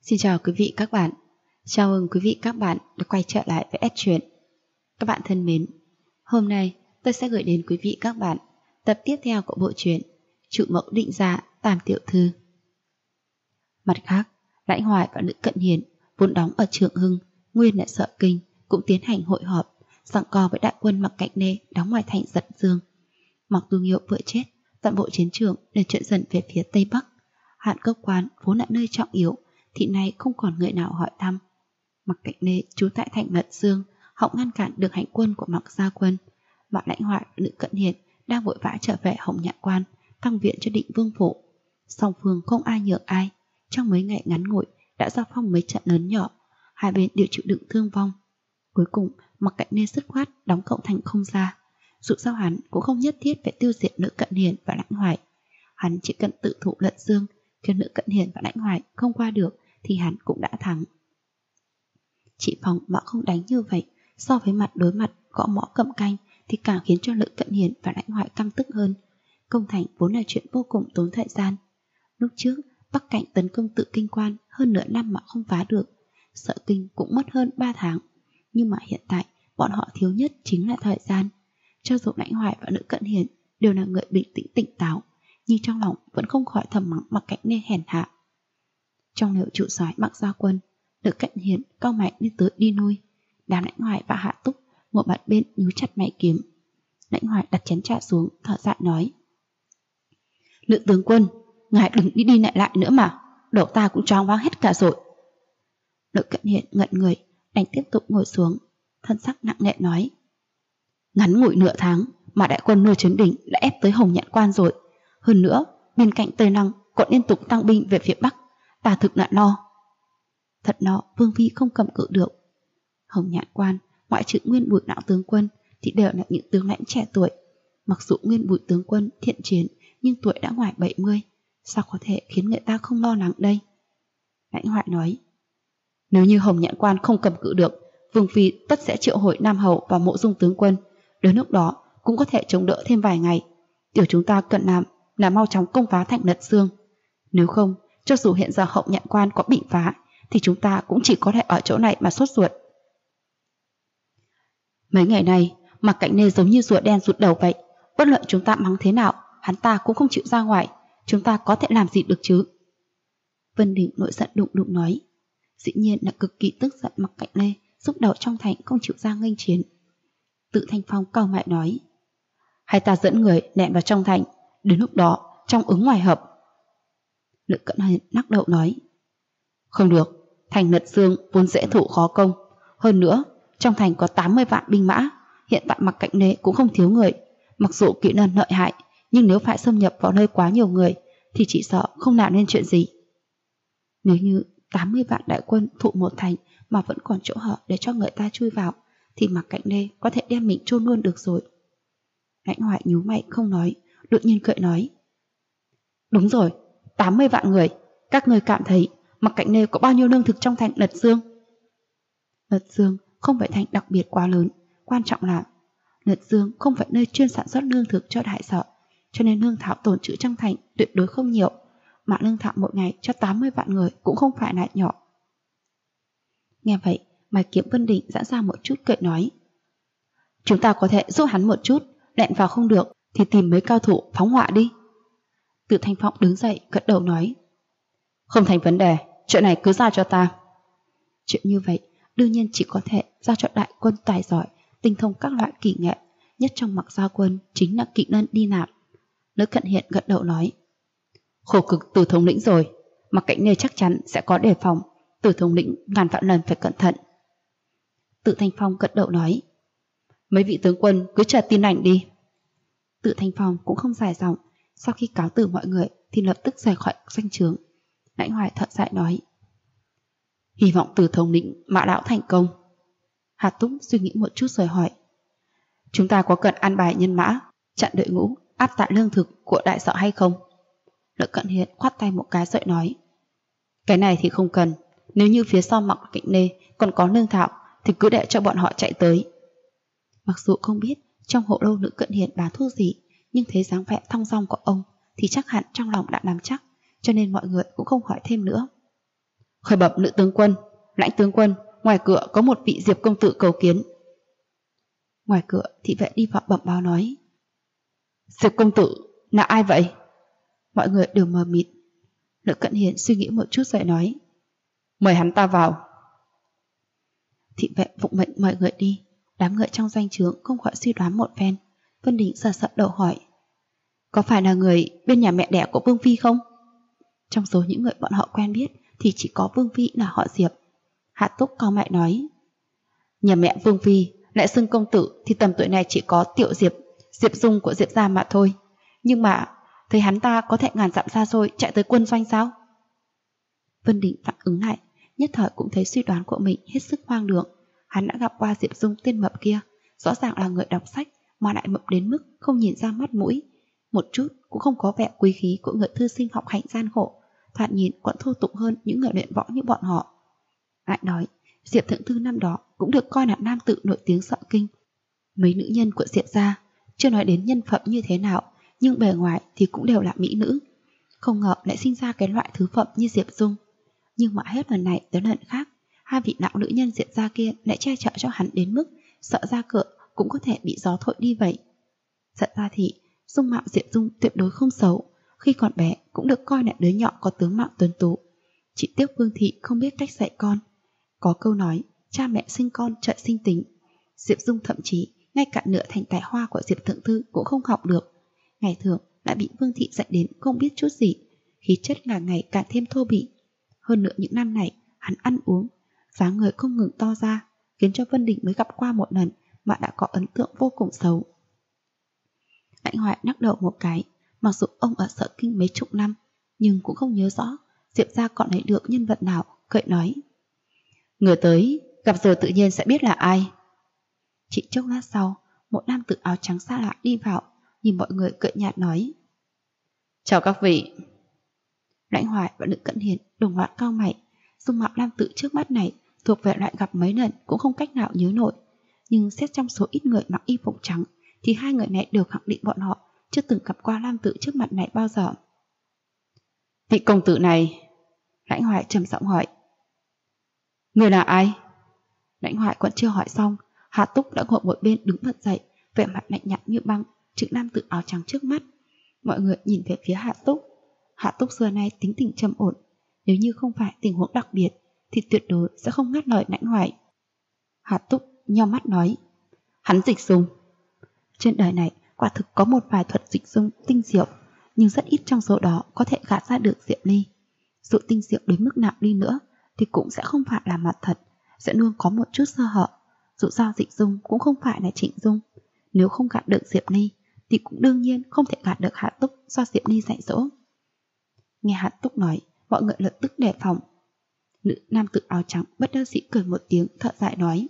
Xin chào quý vị các bạn. Chào mừng quý vị các bạn đã quay trở lại với S Truyện. Các bạn thân mến, hôm nay tôi sẽ gửi đến quý vị các bạn tập tiếp theo của bộ truyện Trụ Mẫu Định Gia Tam Tiểu Thư. Mặt khác, Lãnh Hoài và Lữ Cận Hiền vốn đóng ở Trường Hưng, nguyên là Sợ Kinh, cũng tiến hành hội họp, giằng co với đại quân Mạc Cạnh Nê đóng ngoài thành Giận Dương. Mạc Tu Nghiêu vừa chết, toàn bộ chiến trường đều chuyển dần về phía Tây Bắc. Hạn Cốc Quán vốn là nơi trọng yếu, thì nay không còn người nào hỏi thăm. Mạc Cạnh Nê trú tại thành Giận Dương, họng ngăn cản được hành quân của Mạc Gia Quân. Mạc Lãnh Hoài và Lữ Cận Hiền đang vội vã trở về Hồng Nhạn Quan, tăng viện cho Định Vương phủ. Song phương không ai nhường ai, trong mấy ngày ngắn ngủi đã giao phong mấy trận lớn nhỏ, hai bên đều chịu đựng thương vong. Cuối cùng Mạc Cạnh Nê dứt khoát đóng cậu thành không ra. Dù sao hắn cũng không nhất thiết phải tiêu diệt Lữ Cận Hiền và Lãnh Hoài, hắn chỉ cần tự thụ Lận Dương, khiến Lữ Cận Hiền và Lãnh Hoài không qua được thì hắn cũng đã thắng. Chỉ phòng mà không đánh như vậy, so với mặt đối mặt gõ mõ cầm canh thì càng khiến cho Lữ Cận Hiền và Lãnh Hoài căm tức hơn. Công thành vốn là chuyện vô cùng tốn thời gian. Lúc trước Bắc Cảnh tấn công Tự Kinh Quan hơn nửa năm mà không phá được, Sợ Kinh cũng mất hơn 3 tháng. Nhưng mà hiện tại bọn họ thiếu nhất chính là thời gian. Cho dù Lãnh Hoài và Lữ Cận Hiền đều là người bình tĩnh tỉnh táo, nhưng trong lòng vẫn không khỏi thầm mắng Mạc Cạnh Nê hèn hạ. Trong liệu trụ soái Mạc Gia Quân, Lữ Cận Hiền cau mày đi tới đi lui. Đám Lãnh Hoài và Hạ Túc ngồi mặt bên nhíu chặt mày kiếm. Lãnh Hoài đặt chén trà xuống, thở dài nói: Lữ tướng quân, ngài đừng đi đi lại lại nữa mà, đầu ta cũng choáng váng hết cả rồi. Lữ Cận Hiền ngẩn người, đành tiếp tục ngồi xuống, thân sắc nặng nề nói: Ngắn ngủi nửa tháng mà đại quân nơi Trấn Đỉnh đã ép tới Hồng Nhạn Quan rồi. Hơn nữa, bên cạnh Tây Lăng còn liên tục tăng binh về phía Bắc, ta thực là lo. Thật lo, Vương phi không cầm cự được. Hồng Nhạn Quan, ngoại trừ Nguyên Bùi lão tướng quân thì đều là những tướng lãnh trẻ tuổi. Mặc dù Nguyên Bùi tướng quân thiện chiến, nhưng tuổi đã ngoài 70, sao có thể khiến người ta không lo lắng đây? Lãnh Hoài nói: Nếu như Hồng Nhạn Quan không cầm cự được, Vương phi tất sẽ triệu hồi Nam Hầu và Mộ Dung tướng quân. Đến lúc đó cũng có thể chống đỡ thêm vài ngày. Điều chúng ta cần làm là mau chóng công phá thành Lật Dương. Nếu không, cho dù hiện giờ Hồng Nhạn Quan có bị phá thì chúng ta cũng chỉ có thể ở chỗ này mà sốt ruột. Mấy ngày này Mạc Cạnh Nê giống như rùa đen rụt đầu vậy. Bất luận chúng ta mắng thế nào, hắn ta cũng không chịu ra ngoài. Chúng ta có thể làm gì được chứ? Vân Đình nổi giận đùng đùng nói. Dĩ nhiên là cực kỳ tức giận Mạc Cạnh Nê xúc đầu trong thành không chịu ra nghênh chiến. Tự Thanh Phong cau mày nói: Hay ta dẫn người nện vào trong thành, đến lúc đó trong ứng ngoài hợp. Lữ Cận Hiền lắc đầu nói: Không được, thành Lật Dương vốn dễ thủ khó công. Hơn nữa, trong thành có 80 vạn binh mã, hiện tại Mạc Cạnh Nê cũng không thiếu người. Mặc dù kỹ năng lợi hại, nhưng nếu phải xâm nhập vào nơi quá nhiều người thì chỉ sợ không làm nên chuyện gì. Nếu như 80 vạn đại quân thụ một thành mà vẫn còn chỗ hở để cho người ta chui vào, thì Mạc Cạnh Nê có thể đem mình chôn luôn được rồi. Lãnh Hoài nhíu mày không nói, đột nhiên cười nói: Đúng rồi, 80 vạn người. Các người cảm thấy Mạc Cạnh Nê có bao nhiêu lương thực trong thành Lật Dương? Lật Dương không phải thành đặc biệt quá lớn, quan trọng là Lật Dương không phải nơi chuyên sản xuất lương thực cho đại sở, cho nên lương thảo tồn trữ trong thành tuyệt đối không nhiều, mà lương thảo một ngày cho 80 vạn người cũng không phải là nhỏ. Nghe vậy, Mai Kiếm Vân Đình giãn ra một chút cười nói: Chúng ta có thể giúp hắn một chút, lẹn vào không được thì tìm mấy cao thủ phóng hỏa đi. Tự Thanh Phong đứng dậy gật đầu nói: Không thành vấn đề, chuyện này cứ giao cho ta. Chuyện như vậy đương nhiên chỉ có thể giao cho đại quân tài giỏi, tinh thông các loại kỹ nghệ, nhất trong Mạc Gia Quân chính là kỹ năng đi nạp. Lữ Cận Hiền gật đầu nói: Khổ cực Từ thống lĩnh rồi, Mạc Cạnh Nê chắc chắn sẽ có đề phòng, Từ thống lĩnh ngàn vạn lần phải cẩn thận. Tự Thanh Phong gật đầu nói: Mấy vị tướng quân cứ chờ tin lành đi. Tự Thanh Phong cũng không dài dòng, sau khi cáo từ mọi người thì lập tức rời khỏi doanh trướng. Lãnh Hoài thở dài nói: Hy vọng Từ thống lĩnh Mã lão thành công. Hà Túc suy nghĩ một chút rồi hỏi: Chúng ta có cần an bài nhân mã chặn đội ngũ áp tại lương thực của đại sở hay không? Lữ Cận Hiền khoát tay một cái rồi nói: Cái này thì không cần. Nếu như phía sau Mạc Cạnh Nê còn có lương thảo thì cứ để cho bọn họ chạy tới. Mặc dù không biết trong hộ lâu Lữ Cận Hiền bán thuốc gì, nhưng thấy dáng vẻ thong dong của ông thì chắc hẳn trong lòng đã nắm chắc, cho nên mọi người cũng không hỏi thêm nữa. Khởi bẩm nữ tướng quân, Lãnh tướng quân, ngoài cửa có một vị Diệp công tử cầu kiến. Ngoài cửa thị vệ đi vào bẩm báo nói. Diệp công tử là ai vậy? Mọi người đều mờ mịt. Lữ Cận Hiền suy nghĩ một chút rồi nói. Mời hắn ta vào. Thị vệ phụng mệnh mời người đi. Đám người trong doanh trướng không khỏi suy đoán một phen. Vân Đình sờ sợ đầu hỏi. Có phải là người bên nhà mẹ đẻ của Vương Phi không? Trong số những người bọn họ quen biết thì chỉ có Vương Phi là họ Diệp. Hạ Túc cau mày nói. Nhà mẹ Vương Phi lại xưng công tử thì tầm tuổi này chỉ có Tiểu Diệp, Diệp Dung của Diệp gia mà thôi. Nhưng mà thấy hắn ta có thể ngàn dặm xa xôi chạy tới quân doanh sao? Vân Đình phản ứng lại, nhất thời cũng thấy suy đoán của mình hết sức hoang đường. Hắn đã gặp qua Diệp Dung tên mập kia, rõ ràng là người đọc sách mà lại mập đến mức không nhìn ra mắt mũi, một chút cũng không có vẻ quý khí của người thư sinh học hành gian khổ, thoạt nhìn còn thô tục hơn những người luyện võ như bọn họ. Lại nói, Diệp thượng thư năm đó cũng được coi là nam tử nổi tiếng sợ kinh. Mấy nữ nhân của Diệp gia, chưa nói đến nhân phẩm như thế nào, nhưng bề ngoài thì cũng đều là mỹ nữ. Không ngờ lại sinh ra cái loại thứ phẩm như Diệp Dung. Nhưng mà hết lần này tới lần khác, hai vị lão nữ nhân Diệp gia kia lại che chở cho hắn đến mức sợ ra cửa cũng có thể bị gió thổi đi vậy. Thật ra thì dung mạo Diệp Dung tuyệt đối không xấu, khi còn bé cũng được coi là đứa nhỏ có tướng mạo tuấn tú. Chỉ tiếc Vương thị không biết cách dạy con. Có câu nói, cha mẹ sinh con trời sinh tính. Diệp Dung thậm chí ngay cả nửa thành tài hoa của Diệp thượng thư cũng không học được. Ngày thường đã bị Vương thị dạy đến không biết chút gì, khí chất ngày ngày càng thêm thô bỉ. Hơn nữa những năm này hắn ăn uống, dáng người không ngừng to ra, khiến cho Vân Đình mới gặp qua một lần mà đã có ấn tượng vô cùng xấu. Lãnh Hoài lắc đầu một cái, mặc dù ông ở Sở Kinh mấy chục năm, nhưng cũng không nhớ rõ Diệp gia còn lấy được nhân vật nào, cười nói. Người tới, gặp rồi tự nhiên sẽ biết là ai. Chỉ chốc lát sau, một nam tử áo trắng xa lạ đi vào, nhìn mọi người cười nhạt nói. Chào các vị. Lãnh Hoài và Lữ Cận Hiền đồng loạt cau mày, dung mạo nam tử trước mắt này thuộc về loại gặp mấy lần cũng không cách nào nhớ nổi. Nhưng xét trong số ít người mặc y phục trắng thì hai người này đều khẳng định bọn họ chưa từng gặp qua nam tử trước mặt này bao giờ. Vị công tử này, Lãnh Hoài trầm giọng hỏi. Người là ai? Lãnh Hoài còn chưa hỏi xong, Hạ Túc đã ngồi một bên đứng bật dậy, vẻ mặt lạnh nhạt như băng, chữ nam tử áo trắng trước mắt. Mọi người nhìn về phía Hạ Túc. Hạ Túc xưa nay tính tình trầm ổn, nếu như không phải tình huống đặc biệt thì tuyệt đối sẽ không ngắt lời Lãnh Hoài. Hạ Túc nheo mắt nói. Hắn dịch dung. Trên đời này quả thực có một vài thuật dịch dung tinh diệu, nhưng rất ít trong số đó có thể gạt ra được Diệp Ly. Dù tinh diệu đến mức nào đi nữa thì cũng sẽ không phải là mặt thật, sẽ luôn có một chút sơ hở. Dù sao dịch dung cũng không phải là Trịnh Dung, nếu không gạt được Diệp Ly thì cũng đương nhiên không thể gạt được Hạ Túc do Diệp Ly dạy dỗ. Nghe Hạ Túc nói, mọi người lập tức đề phòng. Nam tử áo trắng bất đắc dĩ cười một tiếng, thở dài nói.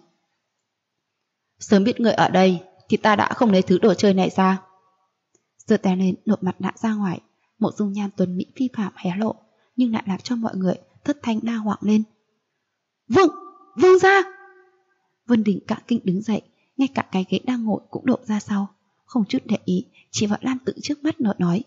Sớm biết người ở đây thì ta đã không lấy thứ đồ chơi này ra. Giơ tay lên nộp mặt nạ ra ngoài, một dung nhan tuấn mỹ phi phàm hé lộ, nhưng lại làm cho mọi người thất thanh la hoảng lên. Vương gia! Vân Đình cả kinh đứng dậy, ngay cả cái ghế đang ngồi cũng đổ ra sau, không chút để ý, chỉ vào nam tử trước mắt nở nói.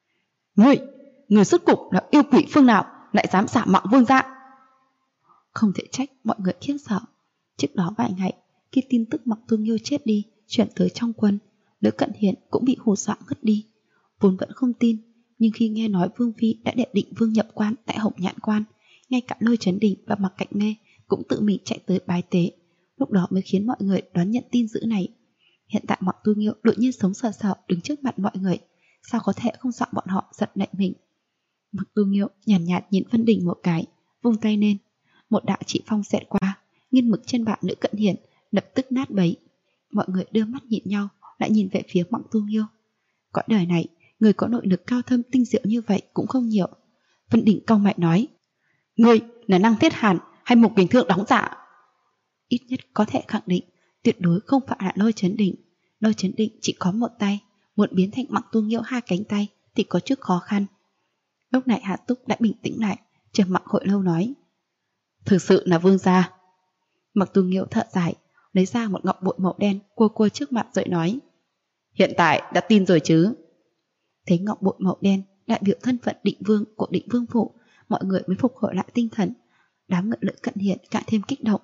Người xuất cục là yêu quỷ phương nào lại dám xả mạng vương gia? Không thể trách mọi người khiếp sợ. Trước đó vài ngày, khi tin tức Mặc Tu Nghiêu chết đi chuyển tới trong quân, Lữ Cận Hiền cũng bị hù dọa ngất đi. Vốn vẫn không tin, nhưng khi nghe nói Vương Phi đã đệ định Vương nhập quan tại Hồng Nhạn Quan, ngay cả Lôi Chấn Đình và Mặc Cạnh Mê cũng tự mình chạy tới bái tế. Lúc đó mới khiến mọi người đón nhận tin dữ này. Hiện tại Mặc Tu Nghiêu đột nhiên sống sờ sờ đứng trước mặt mọi người, sao có thể không dọa bọn họ giật nảy mình. Mặc Tu Nghiêu nhàn nhạt nhìn Vân Đình một cái, vung tay lên, một đạo chỉ phong xẹt qua, nghiên mực trên bàn Lữ Cận Hiền lập tức nát bấy. Mọi người đưa mắt nhìn nhau, lại nhìn về phía Mặc Tu Nghiêu. Cõi đời này, người có nội lực cao thâm tinh diệu như vậy cũng không nhiều. Vân Đình cau mày nói. Ngươi là Năng Thiết Hàn hay Mục Kình Thương đóng giả? Ít nhất có thể khẳng định tuyệt đối không phải là Lôi Chấn Đình. Lôi Chấn Đình chỉ có một tay, muốn biến thành Mặc Tu Nghiêu hai cánh tay thì có chút khó khăn. Lúc này Hạ Túc đã bình tĩnh lại, trầm mặc hồi lâu nói. Thực sự là vương gia. Mặc Tu Nghiêu thở dài, lấy ra một ngọc bội màu đen cua trước mặt rồi nói. Hiện tại đã tin rồi chứ? Thấy ngọc bội màu đen đại biểu thân phận định vương của Định Vương phủ, mọi người mới phục hồi lại tinh thần. đám người Lữ Cận Hiền càng thêm kích động.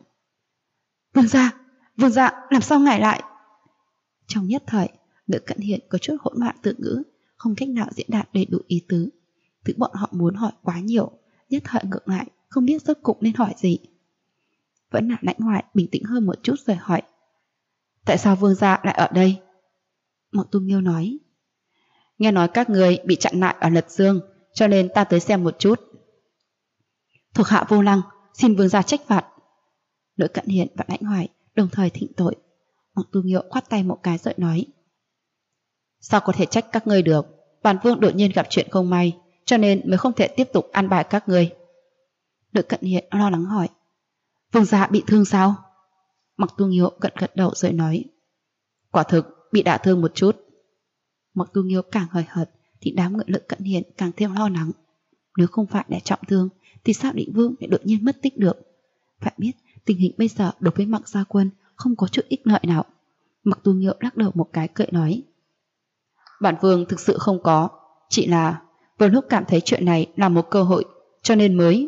Vương gia, làm sao ngài lại? Trong nhất thời, Lữ Cận Hiền có chút hỗn loạn tự ngữ, không cách nào diễn đạt đầy đủ ý tứ. Thứ bọn họ muốn hỏi quá nhiều, nhất thời ngược lại, không biết rốt cục nên hỏi gì. Vẫn là Lãnh Hoài bình tĩnh hơn một chút rồi hỏi. Tại sao vương gia lại ở đây? Mộc Tu Nghiêu nói. Nghe nói các người bị chặn lại ở Lật Dương, cho nên ta tới xem một chút. Thuộc hạ vô lăng, xin vương gia trách phạt. Lữ Cận Hiền và Lãnh Hoài đồng thời thịnh tội. Mộc Tu Nghiêu khoát tay một cái rồi nói. Sao có thể trách các ngươi được? Bản vương đột nhiên gặp chuyện không may, cho nên mới không thể tiếp tục an bài các ngươi. Lữ Cận Hiền lo lắng hỏi. Vương gia bị thương sao? Mộc Tu Nghiêu gật đầu rồi nói. Quả thực bị đả thương một chút. Mộc Tu Nghiêu càng hời hợt thì đám người Lữ Cận Hiền càng thêm lo lắng. Nếu không phải để trọng thương thì sao Định Vương lại đột nhiên mất tích được? Phải biết tình hình bây giờ đối với Mạc Gia Quân không có chút ích lợi nào. Mộc Tu Nghiêu lắc đầu một cái cười nói. Bản vương thực sự không có, chỉ là vừa lúc cảm thấy chuyện này là một cơ hội, cho nên mới.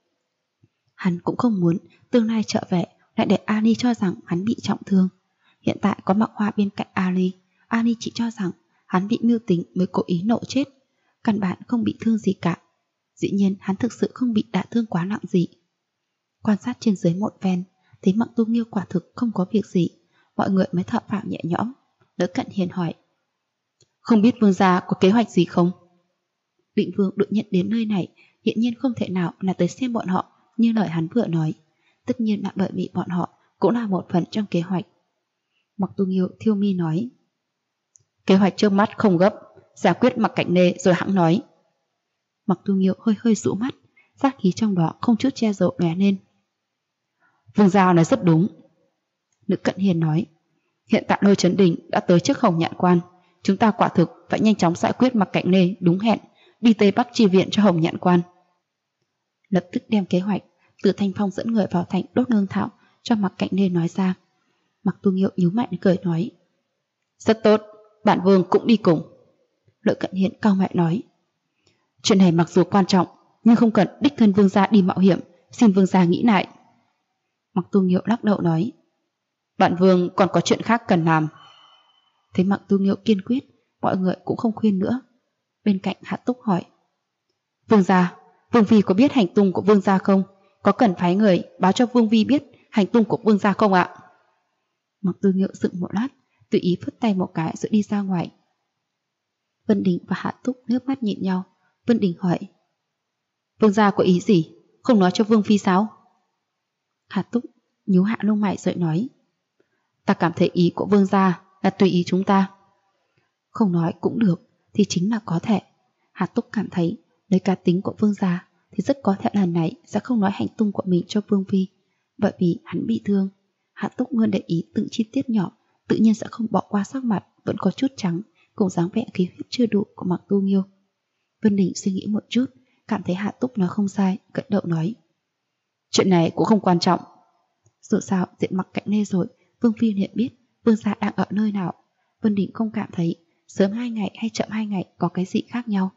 Hắn cũng không muốn tương lai trở về lại để Ali cho rằng hắn bị trọng thương. Hiện tại có Mạc Hoa bên cạnh Ali chỉ cho rằng hắn bị mưu tính mới cố ý nộ chết, căn bản không bị thương gì cả. Dĩ nhiên hắn thực sự không bị đả thương quá nặng gì. Quan sát trên dưới một ven, thấy Mộc Tu Nghiêu quả thực không có việc gì, mọi người mới thở phào nhẹ nhõm. Lữ Cận Hiền hỏi. Không biết vương gia có kế hoạch gì không? Định Vương đột nhiên đến nơi này, hiện nhiên không thể nào là tới xem bọn họ như lời hắn vừa nói. Tất nhiên là bởi vì bọn họ cũng là một phần trong kế hoạch. Mộc Tu Nghiêu thiêu mi nói. Kế hoạch trước mắt không gấp, giải quyết Mạc Cảnh Nê rồi hẵng nói. Mộc Tu Nghiêu hơi rũ mắt, sát khí trong đó không chút che giấu lóe lên. Vương gia nói rất đúng. Lữ Cận Hiền nói. Hiện tại Lôi Chấn Đình đã tới trước Hồng Nhạn Quan, chúng ta quả thực phải nhanh chóng giải quyết Mạc Cảnh Nê đúng hẹn, đi Tây Bắc chi viện cho Hồng Nhạn Quan. Lập tức đem kế hoạch từ Thanh Phong dẫn người vào thành đốt hương thảo cho Mạc Cảnh Nê nói ra. Mộc Tu Nghiêu nhíu mày cười nói. Rất tốt, bản vương cũng đi cùng. Lữ Cận Hiền cau mày nói. Chuyện này mặc dù quan trọng, nhưng không cần đích thân vương gia đi mạo hiểm, xin vương gia nghĩ lại. Mộc Tu Nghiêu lắc đầu nói. Bản vương còn có chuyện khác cần làm. Thấy Mộc Tu Nghiêu kiên quyết, mọi người cũng không khuyên nữa. Bên cạnh Hạ Túc hỏi. Vương gia, Vương Phi có biết hành tung của vương gia không? Có cần phái người báo cho Vương Phi biết hành tung của vương gia không ạ? Mộc Tu Nghiêu dựng một lát, tùy ý phất tay một cái rồi đi ra ngoài. Vân Đình và Hạ Túc nước mắt nhìn nhau. Vân Đình hỏi. Vương gia có ý gì? Không nói cho Vương Phi sao? Hạ Túc nhíu hạ lông mày rồi nói. Ta cảm thấy ý của vương gia là tùy ý chúng ta. Không nói cũng được thì chính là có thể. Hạ Túc cảm thấy lấy cá tính của vương gia thì rất có thể lần này sẽ không nói hành tung của mình cho Vương Phi, bởi vì hắn bị thương. Hạ Túc luôn để ý từng chi tiết nhỏ, tự nhiên sẽ không bỏ qua sắc mặt vẫn có chút trắng cùng dáng vẻ khí huyết chưa đủ của Mộc Tu Nghiêu. Vân Đình suy nghĩ một chút, cảm thấy Hạ Túc nói không sai, gật đầu nói. Chuyện này cũng không quan trọng. Dù sao diện Mạc Cảnh Nê rồi, Vương Phi hiện biết vương gia đang ở nơi nào. Vân Đình không cảm thấy sớm 2 ngày hay chậm 2 ngày có cái gì khác nhau.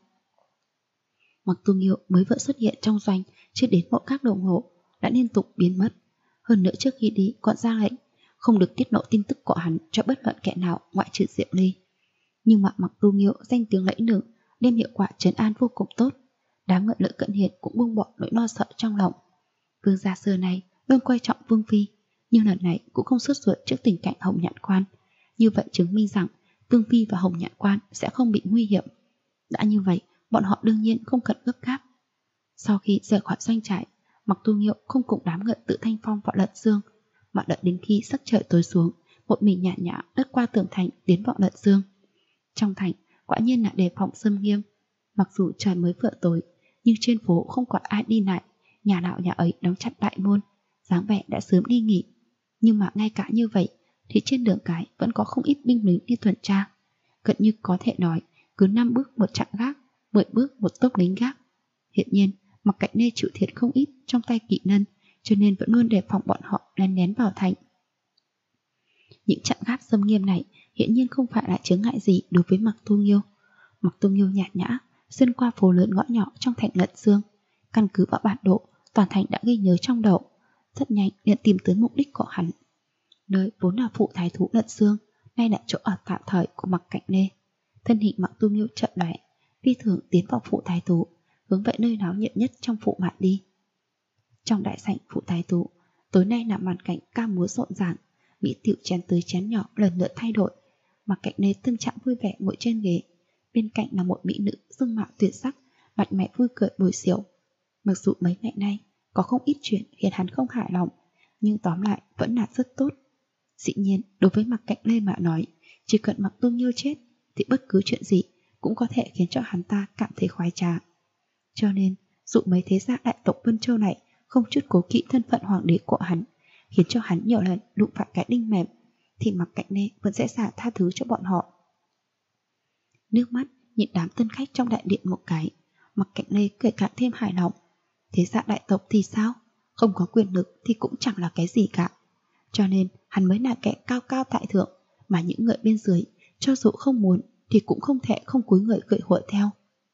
Mộc Tu Nghiêu mới vừa xuất hiện trong doanh chưa đến một khắc đồng hồ đã liên tục biến mất. Hơn nữa trước khi đi còn ra lệnh không được tiết lộ tin tức của hắn cho bất luận kẻ nào ngoại trừ Diệu Ly. Nhưng mà Mộc Tu Nghiêu danh tiếng lẫy lừng, đem hiệu quả trấn an vô cùng tốt. Đám người Lữ Cận Hiền cũng buông bỏ nỗi lo sợ trong lòng. Vương gia xưa này luôn coi trọng Vương Phi, nhưng lần này cũng không sốt ruột trước tình cảnh Hồng Nhạn Quan. Như vậy chứng minh rằng Vương Phi và Hồng Nhạn Quan sẽ không bị nguy hiểm. Đã như vậy, bọn họ đương nhiên không cần gấp gáp. Sau khi rời khỏi doanh trại, Mộc Tu Nghiêu không cùng đám người Tự Thanh Phong vào Lận Dương, mà đợi đến khi sắc trời tối xuống, một mình nhã nhã lướt qua tường thành tiến vào Lận Dương. Trong thành quả nhiên là đề phòng xâm nghiêm. Mặc dù trời mới vừa tối, nhưng trên phố không còn ai đi lại, nhà nào nhà ấy đóng chặt đại môn, dáng vẻ đã sớm đi nghỉ. Nhưng mà ngay cả như vậy thì trên đường cái vẫn có không ít binh lính đi tuần tra. Gần như có thể nói cứ 5 bước một chặng gác, 10 bước một tốp lính gác. Hiện nhiên Mạc Cảnh Nê chịu thiệt không ít trong tay kỵ nân, cho nên vẫn luôn đề phòng bọn họ lén lén vào thành. Những chặng gác xâm nghiêm này hiện nhiên không phải là chướng ngại gì đối với Mộc Tu Nghiêu. Mộc Tu Nghiêu nhạt nhã xuyên qua phố lớn ngõ nhỏ trong thành Lận Dương, căn cứ vào bản đồ toàn thành đã ghi nhớ trong đầu, rất nhanh liền tìm tới mục đích của hắn. Nơi vốn là phụ thái thú Lận Dương, nay là chỗ ở tạm thời của Mặc Cạnh Lê. Thân hình Mặc Tu Nghiêu chậm lại, phi thường tiến vào phụ thái thú, hướng về nơi náo nhiệt nhất trong phụ mạn đi. Trong đại sảnh phụ thái thú, tối nay là màn cảnh ca múa rộn ràng, mỹ tiểu chén tới chén nhỏ lần lượt thay đổi. Mặc Cạnh Lê tâm trạng vui vẻ ngồi trên ghế, bên cạnh là một mỹ nữ dung mạo tuyệt sắc, mặt mẹ vui cười bồi xỉu. Mặc dù mấy ngày nay có không ít chuyện khiến hắn không hài lòng, nhưng tóm lại vẫn là rất tốt. Dĩ nhiên, đối với Mặc Cạnh Lê mà nói, chỉ cần Mặc Tu Nghiêu chết thì bất cứ chuyện gì cũng có thể khiến cho hắn ta cảm thấy khoái trá. Cho nên, dù mấy thế gia đại tộc Vân Châu này không chút cố kỵ thân phận hoàng đế của hắn, khiến cho hắn nhiều lần đụng phải cái đinh mềm, thì Mặc Cạnh Lê vẫn dễ dàng tha thứ cho bọn họ. Nước mắt nhìn đám tân khách trong đại điện một cái, Mặc Cạnh Lê cười càng thêm hài lòng. Thế gia đại tộc thì sao? Không có quyền lực thì cũng chẳng là cái gì cả. Cho nên hắn mới là kẻ cao cao tại thượng, mà những người bên dưới cho dù không muốn thì cũng không thể không cúi người gợi hội theo.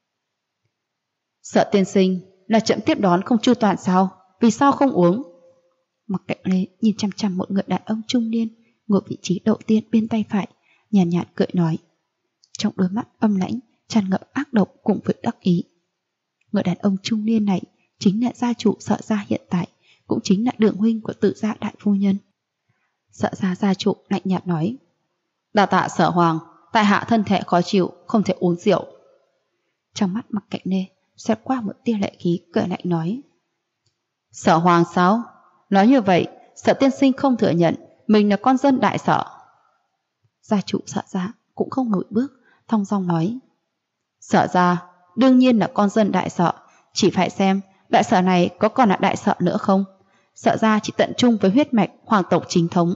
Sợ tiên sinh là chậm tiếp đón không chu toàn sao? Vì sao không uống? Mặc Cạnh Lê nhìn chăm chăm một người đàn ông trung niên ngồi vị trí đầu tiên bên tay phải, nhàn nhạt cười nói. Trong đôi mắt âm lãnh tràn ngập ác độc cùng với đắc ý. Người đàn ông trung niên này chính là gia chủ Sợ gia hiện tại, cũng chính là đường huynh của Tự gia đại phu nhân. Sợ gia gia chủ lạnh nhạt nói. Đa tạ Sở Hoàng, tại hạ thân thể khó chịu, không thể uống rượu. Trong mắt Mặc Cạnh Lê xẹt qua một tia lệ khí, cười lạnh nói. Sở Hoàng sao? Nói như vậy, Sợ tiên sinh không thừa nhận mình là con dân đại Sở. Gia chủ Sợ gia cũng không lùi bước, thong dong nói. Sở gia đương nhiên là con dân đại Sở, chỉ phải xem đại Sở này có còn là đại Sở nữa không. Sợ gia chỉ tận trung với huyết mạch hoàng tộc chính thống.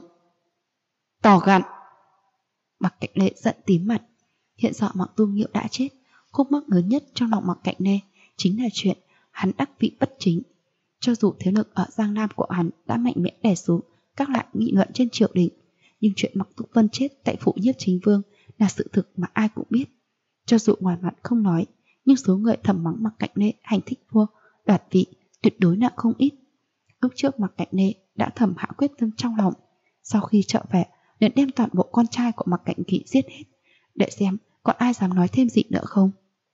Tỏ gặn. Mặc Cạnh Lê giận tím mặt. Hiện giờ Mặc Tu Nghiêu đã chết, khúc mắc lớn nhất trong lòng Mặc Cạnh Lê chính là chuyện hắn đắc vị bất chính. Cho dù thế lực ở Giang Nam của hắn đã mạnh mẽ đè xuống các loại nghị luận trên triều đình, nhưng chuyện Mặc Tu Vân chết tại phủ Nhiếp Chính Vương là sự thực mà ai cũng biết. Cho dù ngoài mặt không nói, nhưng số người thầm mắng Mặc Cạnh Lê hành thích vua, đoạt vị tuyệt đối là không ít. Lúc trước Mặc Cạnh Lê đã thầm hạ quyết tâm trong lòng, sau khi trở về liền đem toàn bộ con trai của Mặc Cạnh Kỵ giết hết, để xem còn ai dám nói thêm gì nữa không.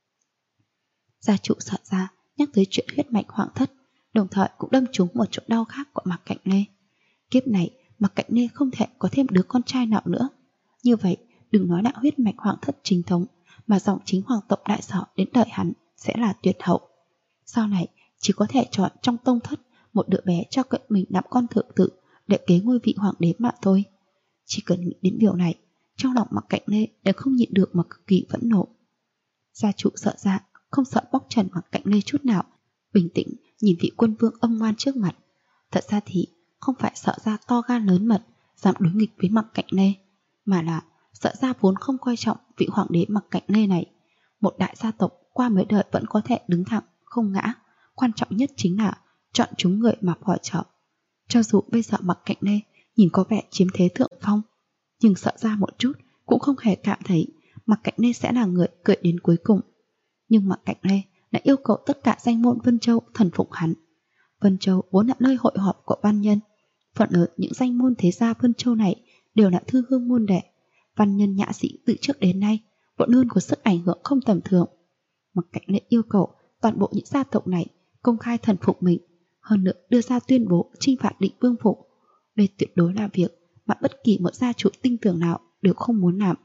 Gia chủ Sợ gia nhắc tới chuyện huyết mạch hoàng thất, đồng thời cũng đâm trúng một chỗ đau khác của Mặc Cạnh Lê. Kiếp này Mặc Cạnh Lê không thể có thêm đứa con trai nào nữa. Như vậy đừng nói là huyết mạch hoàng thất chính thống, mà dòng chính hoàng tộc đại Sở đến đời hắn sẽ là tuyệt hậu. Sau này chỉ có thể chọn trong tông thất một đứa bé cho cận mình làm con thượng tự để kế ngôi vị hoàng đế mà thôi. Chỉ cần nghĩ đến điều này, trong lòng Mặc Cạnh Lê đều không nhịn được mà cực kỳ phẫn nộ. Gia chủ Sợ gia không sợ bóc trần Mặc Cạnh Lê chút nào, bình tĩnh nhìn vị quân vương âm ngoan trước mặt. Thật ra thì không phải Sợ gia to gan lớn mật dám đối nghịch với Mặc Cạnh Lê, mà là Sợ gia vốn không coi trọng vị hoàng đế Mặc Cạnh Lê này. Một đại gia tộc qua mấy đời vẫn có thể đứng thẳng không ngã, quan trọng nhất chính là chọn chúng người mà phò trợ. Cho dù bây giờ Mặc Cạnh Lê nhìn có vẻ chiếm thế thượng phong, nhưng Sợ gia một chút cũng không hề cảm thấy Mặc Cạnh Lê sẽ là người cười đến cuối cùng. Nhưng Mặc Cạnh Lê đã yêu cầu tất cả danh môn Vân Châu thần phục hắn. Vân Châu vốn là nơi hội họp của văn nhân, phần lớn những danh môn thế gia Vân Châu này đều là thư hương môn đệ. Văn nhân nhã sĩ từ trước đến nay vẫn luôn có sức ảnh hưởng không tầm thường. Mặc Cạnh Lê yêu cầu toàn bộ những gia tộc này công khai thần phục mình, hơn nữa đưa ra tuyên bố chinh phạt Định Vương phủ. Đây tuyệt đối là việc mà bất kỳ một gia chủ tinh tường nào đều không muốn làm.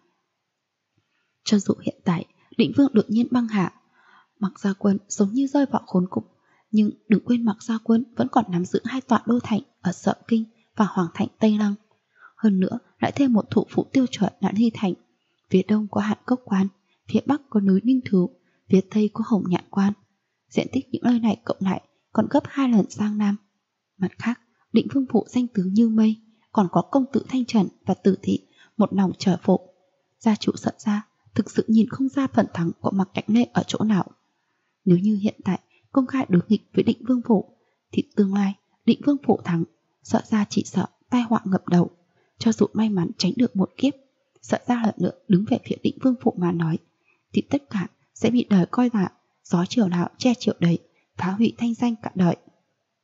Cho dù hiện tại Định Vương đột nhiên băng hạ, Mặc Gia Quân giống như rơi vào khốn cục, nhưng đừng quên Mặc Gia Quân vẫn còn nắm giữ 2 tọa đô thành ở Sợm Kinh và Hoàng thành Tây Lăng. Hơn nữa lại thêm một thủ phủ tiêu chuẩn là Hy Thành. Phía đông có Hạn Cốc Quan, phía bắc có núi Ninh Thú, phía tây có Hồng Nhạn Quan. Diện tích những nơi này cộng lại còn gấp 2 lần Giang Nam. Mặt khác, Định Vương phủ danh tướng như mây, còn có công tử Thanh Trần và Tử Thị một lòng trở phụ. Gia chủ Sợ gia thực sự nhìn không ra phần thắng của Mặc Cạnh Lê ở chỗ nào. Nếu như hiện tại công khai đối nghịch với Định Vương phủ, thì tương lai Định Vương phủ thắng, Sợ gia chỉ sợ tai họa ngập đầu. Cho dù may mắn tránh được một kiếp, Sợ gia lần nữa đứng về phía Định Vương phủ mà nói, thì tất cả sẽ bị đời coi là gió chiều nào che chiều đấy, phá hủy thanh danh cả đời.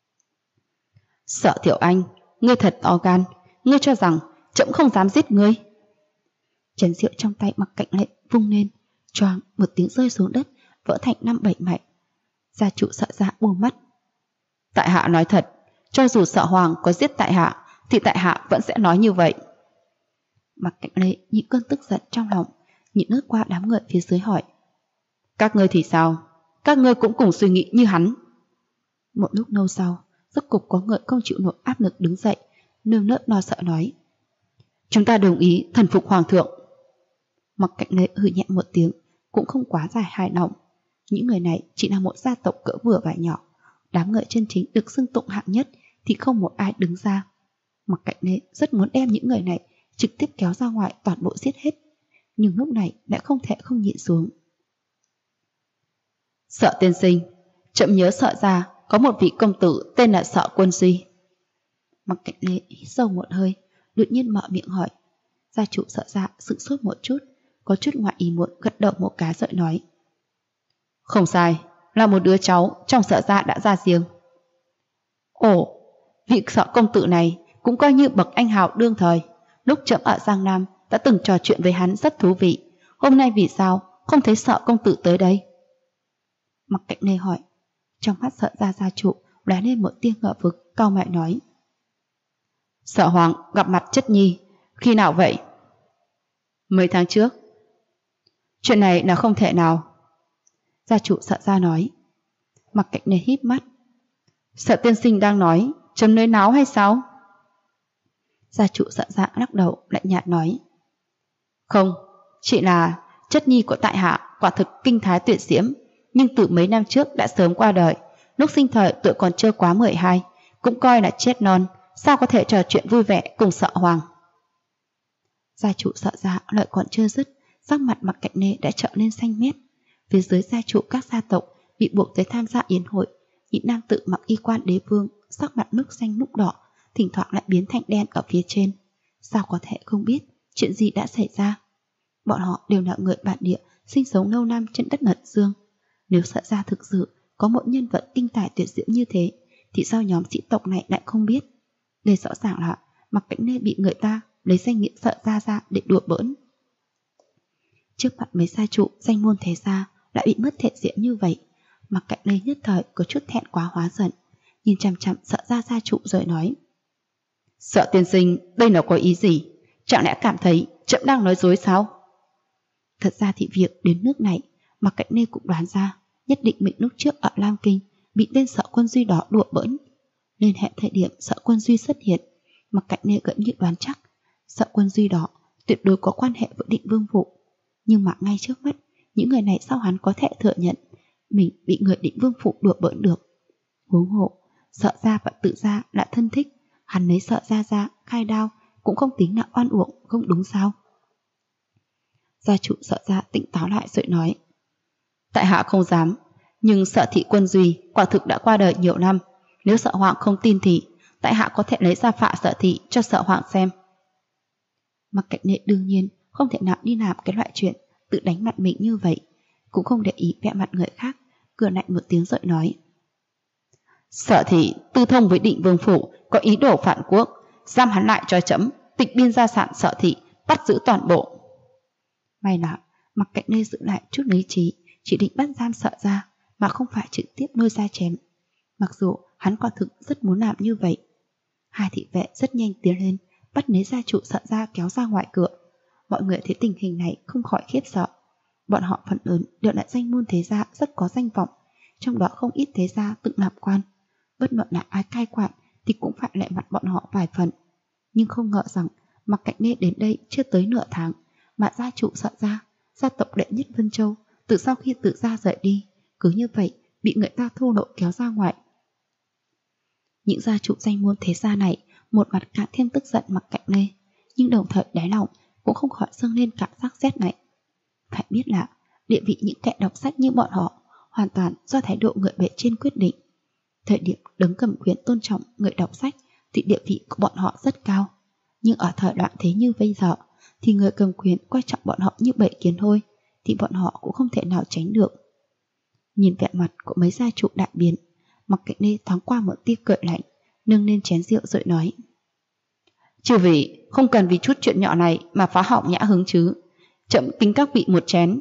Sợ Tiểu Anh, ngươi thật to gan, ngươi cho rằng trẫm không dám giết ngươi. Chén rượu trong tay Mặc Cạnh Lệ vung lên, choàng một tiếng rơi xuống đất, vỡ thành 5-7 mảnh. Gia chủ Sợ Gia buông mắt. Tại hạ nói thật, cho dù Sợ Hoàng có giết tại hạ, thì tại hạ vẫn sẽ nói như vậy. Mặc Cạnh Lệ nhịn cơn tức giận trong lòng, nhìn lướt qua đám người phía dưới hỏi. Các ngươi thì sao? Các ngươi cũng cùng suy nghĩ như hắn. Một lúc lâu sau, rốt cục có người không chịu nổi áp lực đứng dậy, nơm nớp lo sợ nói. Chúng ta đồng ý thần phục hoàng thượng. Mặc Cạnh Lệ hừ nhẹ một tiếng, cũng không quá dài hài lòng. Những người này chỉ là một gia tộc cỡ vừa và nhỏ, đám người chân chính được xưng tụng hạng nhất thì không một ai đứng ra. Mặc Cạnh Lệ rất muốn đem những người này trực tiếp kéo ra ngoài toàn bộ giết hết, nhưng lúc này đã không thể không nhịn xuống. Sợ tiên sinh, trẫm nhớ Sợ gia có một vị công tử tên là Sợ Quân Duy. Mặc Cạnh Lệ hít sâu một hơi, đột nhiên mở miệng hỏi. Gia chủ Sợ gia sững sốt một chút, có chút ngoại ý muốn gật đầu một cái rồi nói. Không sai, là một đứa cháu trong Sợ gia đã ra riêng. Ồ, vị Sợ công tử này cũng coi như bậc anh hào đương thời. Lúc trẫm ở Giang Nam đã từng trò chuyện với hắn rất thú vị. Hôm nay vì sao không thấy Sợ công tử tới đây? Mặc Cạnh Lệ hỏi. Trong mắt Sợ gia gia chủ lóe lên một tia ngờ vực, cau mày nói. Sợ Hoàng gặp mặt chất nhi, khi nào vậy? Mấy tháng trước. Chuyện này là không thể nào. Gia chủ Sợ gia nói. Mặc Cạnh Lệ híp mắt. Sợ tiên sinh đang nói chấm nơi náo hay sao? Gia chủ Sợ gia lắc đầu lạnh nhạt nói. Không, chỉ là chất nhi của tại hạ quả thực kinh thái tuyệt diễm, nhưng từ mấy năm trước đã sớm qua đời. Lúc sinh thời tuổi còn chưa quá 12, cũng coi là chết non, sao có thể trò chuyện vui vẻ cùng Sợ Hoàng. Gia chủ Sợ gia lợi còn chưa dứt, sắc mặt Mặc Cạnh Lệ đã trở nên xanh mét. Phía dưới gia chủ các gia tộc bị buộc tới tham gia yến hội, những nam tử mặc y quan đế vương, sắc mặt lúc xanh lúc đỏ, thỉnh thoảng lại biến thành đen ở phía trên. Sao có thể không biết chuyện gì đã xảy ra? Bọn họ đều là người bản địa, sinh sống lâu năm trên đất Ngật Dương. Nếu Sợ gia thực sự có một nhân vật kinh tài tuyệt diễm như thế, thì sao nhóm sĩ tộc này lại không biết? Đây rõ ràng là Mặc Cạnh Lệ bị người ta lấy danh nghĩa Sợ gia ra để đùa bỡn. Trước mặt mấy gia trụ danh môn thế gia lại bị mất thể diện như vậy, Mặc Cạnh Lệ nhất thời có chút thẹn quá hóa giận, nhìn chằm chằm Sợ gia gia trụ rồi nói. Sợ tiên sinh, đây là có ý gì? Chẳng lẽ cảm thấy trẫm đang nói dối sao? Thật ra thì việc đến nước này, Mặc Cạnh Lệ cũng đoán ra, nhất định mình lúc trước ở Lam Kinh bị tên Sợ Quân Duy đó đùa bỡn. Nên hẹn thời điểm Sợ Quân Duy xuất hiện, Mặc Cạnh Lệ gần như đoán chắc Sợ Quân Duy đó tuyệt đối có quan hệ với Định Vương Phủ. Nhưng mà ngay trước mắt, những người này sao hắn có thể thừa nhận mình bị người Định Vương Phủ đùa bỡn được? Huống hộ, Sợ gia và Tự gia là thân thích, hắn lấy Sợ gia ra khai đao cũng không tính là oan uổng, không đúng sao? Gia chủ Sợ gia tỉnh táo lại rồi nói. Tại hạ không dám, nhưng Sợ thị Quân Duy quả thực đã qua đời nhiều năm. Nếu Sợ Hoàng không tin thì tại hạ có thể lấy ra phạ Sợ thị cho Sợ Hoàng xem. Mặc Cạnh Lệ đương nhiên không thể nào đi làm cái loại chuyện tự đánh mặt mình như vậy, cũng không để ý vẻ mặt người khác, cười lạnh một tiếng rồi nói. Sợ thị tư thông với Định Vương Phủ, có ý đồ phản quốc, giam hắn lại cho trẫm, tịch biên gia sản Sợ thị, bắt giữ toàn bộ. May là Mặc Cạnh Lệ giữ lại chút lý trí, chỉ định bắt giam Sợ gia mà không phải trực tiếp lôi ra chém. Mặc dù hắn quả thực rất muốn làm như vậy. Hai thị vệ rất nhanh tiến lên, bắt lấy gia chủ Sợ gia kéo ra ngoài cửa. Mọi người thấy tình hình này không khỏi khiếp sợ. Bọn họ phần lớn đều là danh môn thế gia rất có danh vọng, trong đó không ít thế gia tự làm quan. Bất luận là ai cai quản thì cũng phải lệ mặt bọn họ vài phần. Nhưng không ngờ rằng Mặc Cạnh Lệ đến đây chưa tới nửa tháng mà gia chủ Sợ gia, gia tộc đệ nhất Vân Châu, từ sau khi Tự gia rời đi, cứ như vậy bị người ta thô lỗ kéo ra ngoài. Những gia chủ danh môn thế gia này một mặt càng thêm tức giận Mặc Cạnh Lệ, nhưng đồng thời đáy lòng cũng không khỏi dâng lên cảm giác rét lạnh. Phải biết là địa vị những kẻ đọc sách như bọn họ hoàn toàn do thái độ người bề trên quyết định. Thời điểm đứng cầm quyền tôn trọng người đọc sách thì địa vị của bọn họ rất cao, nhưng ở thời đoạn thế như bây giờ thì người cầm quyền coi trọng bọn họ như bầy kiến thôi, thì bọn họ cũng không thể nào tránh được. Nhìn vẻ mặt của mấy gia chủ đại biến, Mặc Cạnh Lệ thoáng qua một tia cười lạnh, nâng lên chén rượu rồi nói: Chư vị không cần vì chút chuyện nhỏ này mà phá hỏng nhã hứng chứ. Trẫm kính các vị một chén.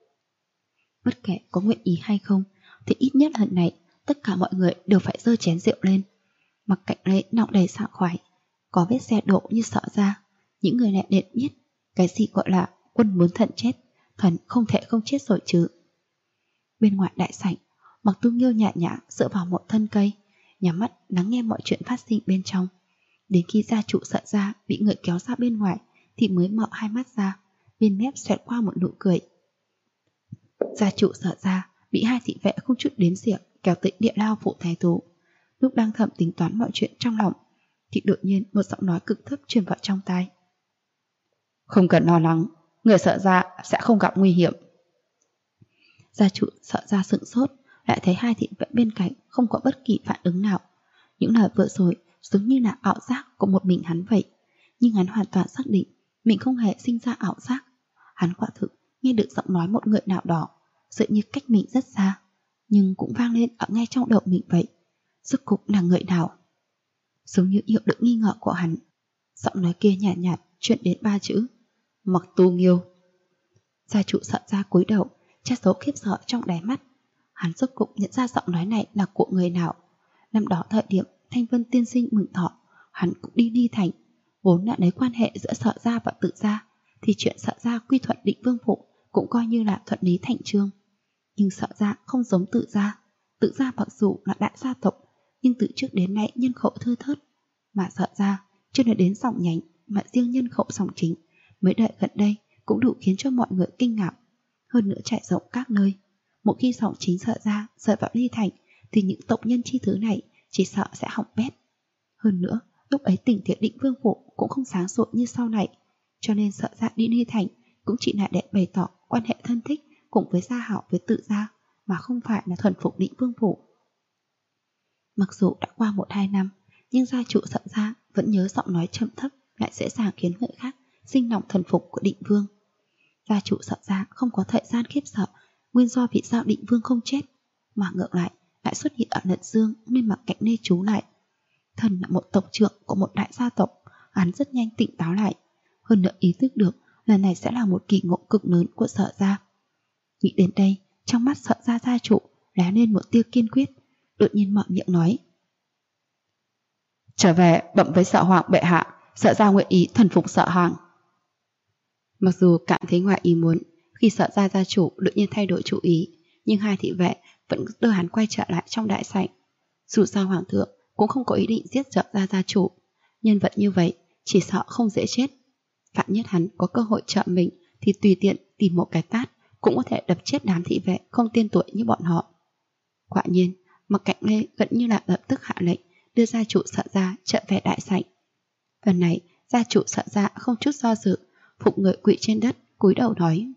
Bất kể có nguyện ý hay không thì ít nhất lần này tất cả mọi người đều phải giơ chén rượu lên. Mặc Cạnh Lê nọng đầy sảng khoái, có vết xe đổ như sợ ra. Những người này nên biết cái gì gọi là quân muốn thần chết, thần không thể không chết rồi chứ. Bên ngoài đại sảnh, Mặc Tu Nghiêu nhã nhã dựa vào một thân cây, nhắm mắt lắng nghe mọi chuyện phát sinh bên trong. Đến khi gia chủ Sợ Gia bị người kéo ra bên ngoài thì mới mở hai mắt ra, bên mép xoẹt qua một nụ cười. Gia chủ Sợ Gia bị hai thị vệ không chút đếm xỉa kéo tới địa lao phủ thái thú. Lúc đang thầm tính toán mọi chuyện trong lòng thì đột nhiên một giọng nói cực thấp truyền vào trong tai: Không cần lo lắng, người Sợ Gia sẽ không gặp nguy hiểm. Gia chủ Sợ Gia sững sốt, lại thấy hai thị vệ bên cạnh không có bất kỳ phản ứng nào. Những lời vừa rồi giống như là ảo giác của một mình hắn vậy, nhưng hắn hoàn toàn xác định mình không hề sinh ra ảo giác. Hắn quả thực nghe được giọng nói một người nào đó, dường như cách mình rất xa, nhưng cũng vang lên ở ngay trong đầu mình vậy. Rốt cuộc là người nào? Giống như hiểu được nghi ngờ của hắn, giọng nói kia nhạt nhạt chuyện đến ba chữ: Mặc Tu Nghiêu. Gia chủ Sợ Gia cúi đầu, che giấu khiếp sợ trong đáy mắt. Hắn rốt cuộc nhận ra giọng nói này là của người nào. Năm đó thời điểm Thanh Vân tiên sinh mừng thọ, hắn cũng đi Ly Thành. Vốn đã lấy quan hệ giữa Sợ Gia và Tự Gia thì chuyện Sợ Gia quy thuận Định Vương phủ cũng coi như là thuận lý thành chương. Nhưng Sợ Gia không giống Tự Gia. Tự Gia mặc dù là đại gia tộc, nhưng từ trước đến nay nhân khẩu thưa thớt, mà Sợ Gia chưa nói đến dòng nhánh, mà riêng nhân khẩu dòng chính mới đợi gần đây cũng đủ khiến cho mọi người kinh ngạc. Hơn nữa trải rộng các nơi, một khi dòng chính Sợ Gia rời vào Ly Thành thì những tộc nhân chi thứ này chỉ sợ sẽ hỏng bét. Hơn nữa lúc ấy tình thế Định Vương phủ cũng không sáng sủa như sau này, cho nên Sợ Gia đi Ly Thành cũng chỉ là để bày tỏ quan hệ thân thích cùng với gia hảo với Tự Gia, mà không phải là thuần phục Định Vương phủ. Mặc dù đã qua 1-2 năm, nhưng gia chủ Sợ Gia vẫn nhớ giọng nói trầm thấp lại dễ dàng khiến người khác sinh lòng thần phục của Định Vương. Gia chủ Sợ Gia không có thời gian khiếp sợ nguyên do vì sao Định Vương không chết, mà ngược lại xuất hiện ở Lận Dương nên Mặc Cạnh Lê trú lại. Thần là một tộc trưởng của một đại gia tộc, hắn rất nhanh tỉnh táo lại, hơn nữa ý thức được lần này sẽ là một kỳ ngộ cực lớn của Sợ Gia. Nghĩ đến đây, trong mắt Sợ Gia gia chủ lóe lên một tia kiên quyết, đột nhiên mở miệng nói: Trở về bẩm với Sợ Hoàng bệ hạ, Sợ Gia nguyện ý thần phục Sợ Hoàng. Mặc dù cảm thấy ngoài ý muốn khi Sợ Gia gia chủ đột nhiên thay đổi chủ ý, nhưng hai thị vệ vẫn đưa hắn quay trở lại trong đại sảnh. Dù sao Hoàng thượng cũng không có ý định giết Sợ Gia gia chủ, nhân vật như vậy chỉ sợ không dễ chết. Vạn nhất hắn có cơ hội trợ mình thì tùy tiện tìm một cái tát cũng có thể đập chết đám thị vệ không tên tuổi như bọn họ. Quả nhiên, Mặc Cạnh Lê gần như là lập tức hạ lệnh đưa gia chủ Sợ Gia trở về đại sảnh. Lần này, gia chủ Sợ Gia không chút do dự, phục người quỵ trên đất, cúi đầu nói: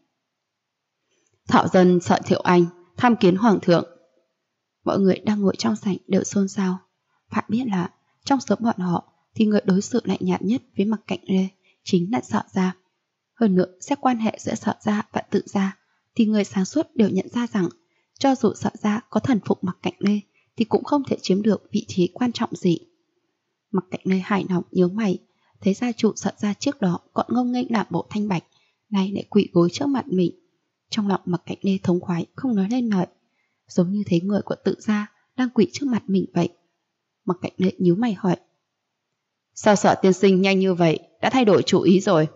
Thạo dân Sợ Thiệu Anh tham kiến Hoàng thượng. Mọi người đang ngồi trong sảnh đều xôn xao. Phải biết là trong số bọn họ thì người đối xử lạnh nhạt nhất với Mặc Cạnh Lê chính là Sợ Gia. Hơn nữa, xét quan hệ giữa Sợ Gia và Tự Gia thì người sáng suốt đều nhận ra rằng cho dù Sợ Gia có thần phục Mặc Cạnh Lê thì cũng không thể chiếm được vị trí quan trọng gì. Mặc Cạnh Lê hài lòng nhớ mày, thấy gia chủ Sợ Gia trước đó còn ngông nghênh làm bộ thanh bạch, nay lại quỳ gối trước mặt mình. Trong lòng Mặc Cạnh Lê thống khoái không nói lên lời, giống như thấy người của Tự Gia đang quỳ trước mặt mình vậy. Mặc Cạnh Lê nhíu mày hỏi: Sao Sợ tiên sinh nhanh như vậy đã thay đổi chủ ý rồi?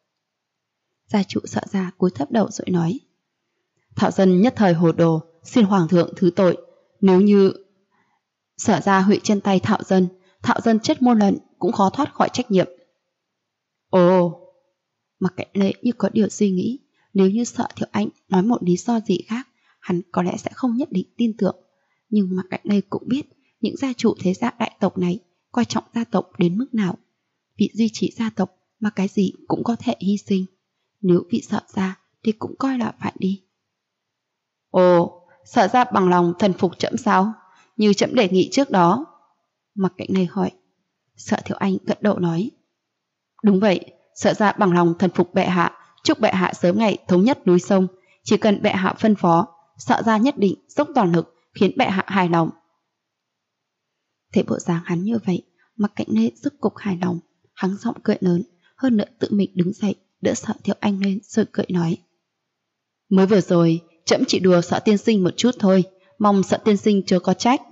Gia chủ Sợ Gia cúi thấp đầu rồi nói: Thạo dân nhất thời hồ đồ, xin Hoàng thượng thứ tội. Nếu như Sợ Gia hủy chân tay Thạo dân chết muôn lần cũng khó thoát khỏi trách nhiệm. Ồ! Mặc Cạnh Lê như có điều suy nghĩ, nếu như Sợ Thiệu Anh nói một lý do gì khác, hắn có lẽ sẽ không nhất định tin tưởng. Nhưng Mặc Cạnh Lê cũng biết những gia chủ thế gia đại tộc này coi trọng gia tộc đến mức nào. Vì duy trì gia tộc mà cái gì cũng có thể hy sinh. Nếu vì Sợ Gia thì cũng coi là phải đi. Ồ, Sợ Gia bằng lòng thần phục trẫm sao? Như trẫm đề nghị trước đó. Mặc Cạnh Lê hỏi. Sợ Thiệu Anh gật đầu nói: Đúng vậy, Sợ Gia bằng lòng thần phục bệ hạ, chúc bệ hạ sớm ngày thống nhất núi sông. Chỉ cần bệ hạ phân phó, Sợ Gia nhất định dốc toàn lực khiến bệ hạ hài lòng. Thấy bộ dáng hắn như vậy, Mạc Cảnh Lê rốt cục hài lòng, hắng giọng cười lớn, hơn nữa tự mình đứng dậy, đỡ Sợ Thiệu Anh lên rồi cười nói. Mới vừa rồi, trẫm chỉ đùa Sợ tiên sinh một chút thôi, mong Sợ tiên sinh chớ có trách.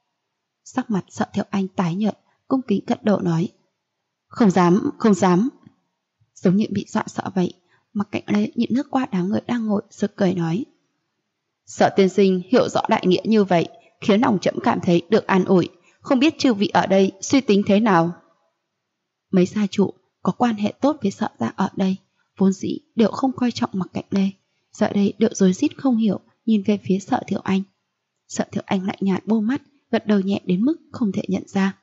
Sắc mặt Sợ Thiệu Anh tái nhợt, cung kính gật đầu nói. Không dám, không dám. Giống như bị dọa sợ vậy, Mạc Cảnh Lê nhìn nước qua đám người đang ngồi rồi cười nói. Sợ tiên sinh hiểu rõ đại nghĩa như vậy, khiến lòng trẫm cảm thấy được an ủi, không biết chư vị ở đây suy tính thế nào. Mấy gia chủ có quan hệ tốt với Sợ gia ở đây, vốn dĩ đều không coi trọng Mạc Cảnh Lê, giờ đây đều rối rít không hiểu, nhìn về phía Sợ Thiệu Anh. Sợ Thiệu Anh lại nhạt bô mắt, gật đầu nhẹ đến mức không thể nhận ra.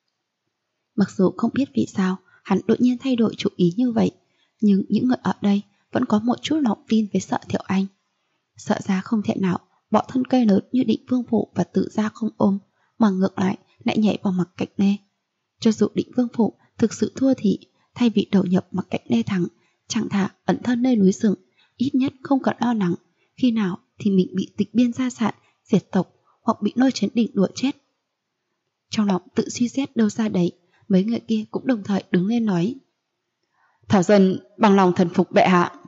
Mặc dù không biết vì sao hắn đột nhiên thay đổi chủ ý như vậy, nhưng những người ở đây vẫn có một chút lòng tin với Sợ Thiệu Anh. Sợ ra không thể nào bỏ thân cây lớn như Định Vương Phủ và Tự Gia không ôm, mà ngược lại nhảy vào Mạc Cảnh Lê. Cho dù Định Vương Phủ thực sự thua thì thay vì đầu nhập Mạc Cảnh Lê thắng, chẳng thà ẩn thân nơi núi rừng, ít nhất không cần lo lắng khi nào thì mình bị tịch biên gia sản, diệt tộc hoặc bị lôi chấn đỉnh đuổi chết. Trong lòng tự suy xét đâu ra đấy, mấy người kia cũng đồng thời đứng lên nói. Thảo dân bằng lòng thần phục bệ hạ.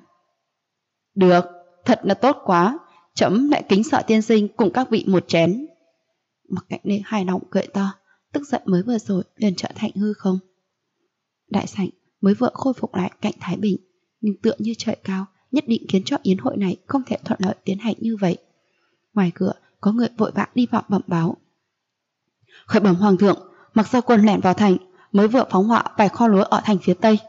Được, thật là tốt quá, trẫm lại kính Sợ tiên sinh cùng các vị một chén. Mạc Cảnh Lê hài lòng cười to, tức giận mới vừa rồi liền trở thành hư không. Đại sảnh mới vừa khôi phục lại cảnh thái bình, nhưng tựa như trời cao, nhất định khiến cho yến hội này không thể thuận lợi tiến hành như vậy. Ngoài cửa có người vội vã đi vào bẩm báo. Khởi bẩm hoàng thượng, Mạc Gia Quân lẻn vào thành, mới vừa phóng hỏa vài kho lúa ở thành phía tây.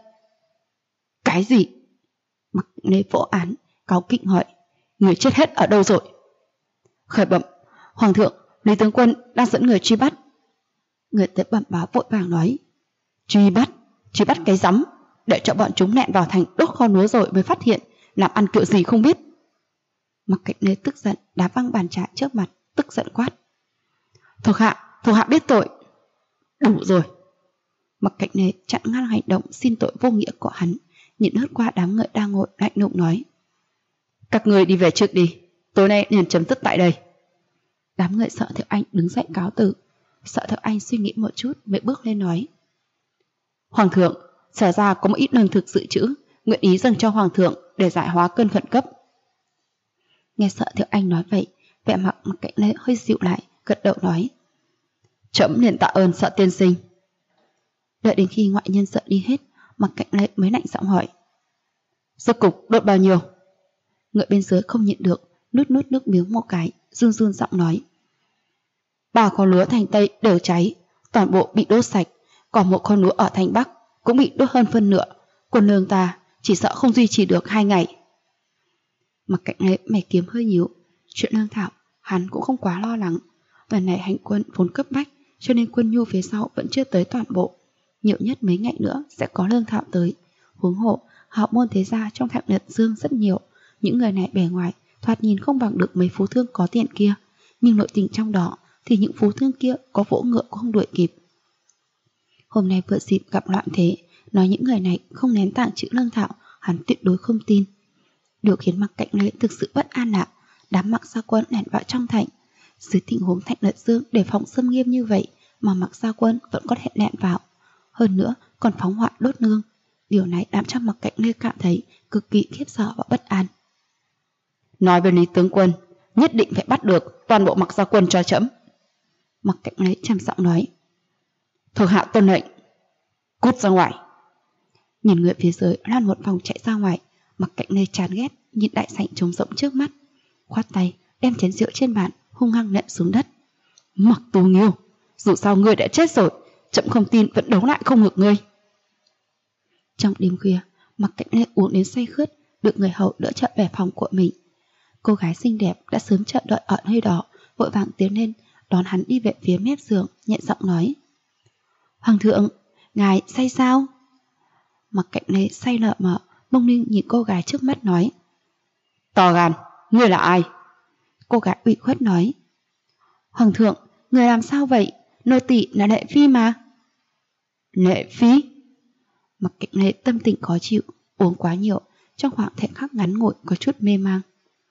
Cái gì? Mạc Cảnh Lê vỗ án, cáu kỉnh hỏi. Người chết hết ở đâu rồi? Khởi bẩm hoàng thượng, Lý tướng quân đang dẫn người truy bắt. Người tới bẩm báo vội vàng nói. Truy bắt cái rắm, để cho bọn chúng lẹn vào thành đốt kho lúa rồi mới phát hiện, làm ăn kiểu gì không biết. Mạc Cảnh Lê tức giận đá văng bàn trà trước mặt, tức giận quát. Thuộc hạ biết tội. Đủ rồi. Mạc Cảnh Lê chặn ngang hành động xin tội vô nghĩa của hắn, nhìn lướt qua đám người đang ngồi lạnh lùng nói. Các người đi về trước đi, tối nay liền chấm dứt tại đây. Đám người Sợ Thiệu Anh đứng dậy cáo từ. Sợ Thiệu Anh suy nghĩ một chút mới bước lên nói. Hoàng thượng, Sở ra có một ít lương thực dự trữ, nguyện ý dâng cho hoàng thượng để giải hóa cơn khẩn cấp. Nghe Sợ Thiệu Anh nói vậy, vẻ mặt Mạc Cảnh Lê hơi dịu lại, gật đầu nói. Trẫm liền tạ ơn Sợ tiên sinh. Đợi đến khi ngoại nhân sợ đi hết, Mạc Cảnh Lê mới lạnh giọng hỏi. Rốt cục đốt bao nhiêu? Người bên dưới không nhịn được, nuốt nước miếng một cái, run run giọng nói. 3 kho lúa thành Tây đều cháy, toàn bộ bị đốt sạch, còn 1 kho lúa ở thành Bắc cũng bị đốt hơn phân nửa. Quân lương ta chỉ sợ không duy trì được 2 ngày. Mạc Cảnh Lê mày kiếm hơi nhíu, chuyện lương thảo hắn cũng không quá lo lắng. Lần này hành quân vốn cấp bách, cho nên quân nhu phía sau vẫn chưa tới toàn bộ, nhiều nhất mấy ngày nữa sẽ có lương thảo tới. Huống hộ họ môn thế gia trong Thạch Nhật Dương rất nhiều, những người này bề ngoài thoạt nhìn không bằng được mấy phú thương có tiền kia, nhưng nội tình trong đó thì những phú thương kia có vỗ ngựa cũng không đuổi kịp. Hôm nay vừa dịp gặp loạn thế, nói những người này không nén tàng trữ lương thảo, hắn tuyệt đối không tin. Điều khiến Mạc Cảnh Lê thực sự bất an là đám Mạc Gia Quân lẻn vào trong thành. Dưới tình huống Thạch Nhật Dương đề phòng xâm nghiêm như vậy mà Mạc Gia Quân vẫn có thể lẻn vào, hơn nữa còn phóng hỏa đốt nương. Điều này làm cho Mạc Cảnh Lê cảm thấy cực kỳ khiếp sợ và bất an. Nói với Lý tướng quân, nhất định phải bắt được toàn bộ Mạc Gia Quân cho trẫm. Mạc Cảnh Lê trầm giọng nói. Thuộc hạ tuân lệnh. Cút ra ngoài. Nhìn người phía dưới lan một vòng chạy ra ngoài, Mạc Cảnh Lê chán ghét nhìn đại sảnh trống rỗng trước mắt, khoát tay đem chén rượu trên bàn hung hăng nện xuống đất. Mạc Tú Nghiêu, dù sao ngươi đã chết rồi, trẫm không tin vẫn đấu lại không ngược ngươi. Trong đêm khuya, Mạc Cảnh Lê uống đến say khướt, được người hầu đỡ trở về phòng của mình. Cô gái xinh đẹp đã sớm chờ đợi ở nơi đó, vội vàng tiến lên đón hắn đi về phía mép giường, nhẹ giọng nói. Hoàng thượng, ngài say sao? Mạc Cảnh Lê say lợ mợ, mông lung nhìn cô gái trước mắt nói. To gan, ngươi là ai? Cô gái ủy khuất nói. Hoàng thượng, người làm sao vậy? Nô tỳ là Lệ Phi mà. Lệ Phi? Mạc Cảnh Lê tâm tình khó chịu, uống quá nhiều, trong khoảng thời khắc ngắn ngủi có chút mê mang.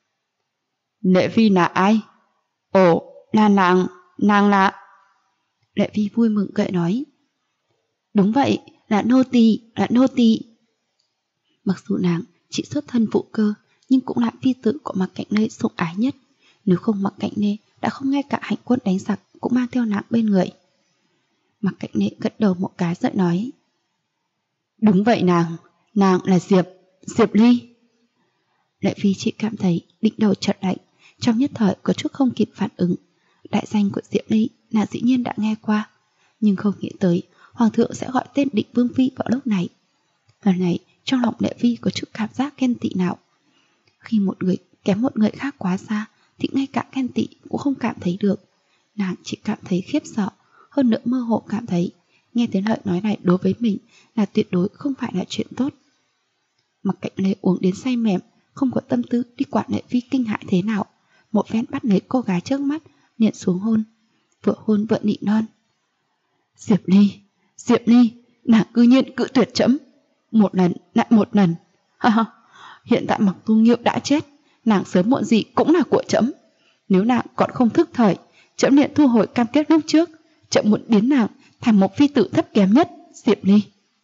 Lệ Phi là ai? Ồ, là nàng là... Lệ Phi vui mừng gợi nói. Đúng vậy, là nô tỳ, là nô tỳ. Mặc dù nàng chỉ xuất thân phụ cơ, nhưng cũng là phi tử của Mạc Cảnh Lê sủng ái nhất. Nếu không Mạc Cảnh Lê đã không ngay cả hành quân đánh giặc cũng mang theo nàng bên người. Mạc Cảnh Lê gật đầu một cái rồi nói. Đúng vậy nàng là Diệp Ly. Lệ Phi chỉ cảm thấy đỉnh đầu chợt lạnh, trong nhất thời có chút không kịp phản ứng. Đại danh của Diệp Ly nàng dĩ nhiên đã nghe qua, nhưng không nghĩ tới Hoàng thượng sẽ gọi tên Định Vương Phi vào lúc này. Lần này trong lòng Lệ Phi có chút cảm giác ghen tị nào. Khi một người kém một người khác quá xa thì ngay cả ghen tị cũng không cảm thấy được. Nàng chỉ cảm thấy khiếp sợ, hơn nữa mơ hồ cảm thấy nghe thấy lời nói này đối với mình là tuyệt đối không phải là chuyện tốt. Mặc Cảnh Lê uống đến say mềm, không có tâm tư đi quản Lệ Phi kinh hãi thế nào, một phen bắt lấy cô gái trước mắt, liền xuống hôn vừa nị non. Diệp Ly, nàng cư nhiên cự tuyệt trẫm, một lần lại một lần. Hiện tại Mặc Tu Nghiêu đã chết, nàng sớm muộn gì cũng là của trẫm. Nếu nàng còn không thức thời, trẫm liền thu hồi cam kết lúc trước, trẫm muốn biến nàng thành một phi tử thấp kém nhất. Diệp Ly.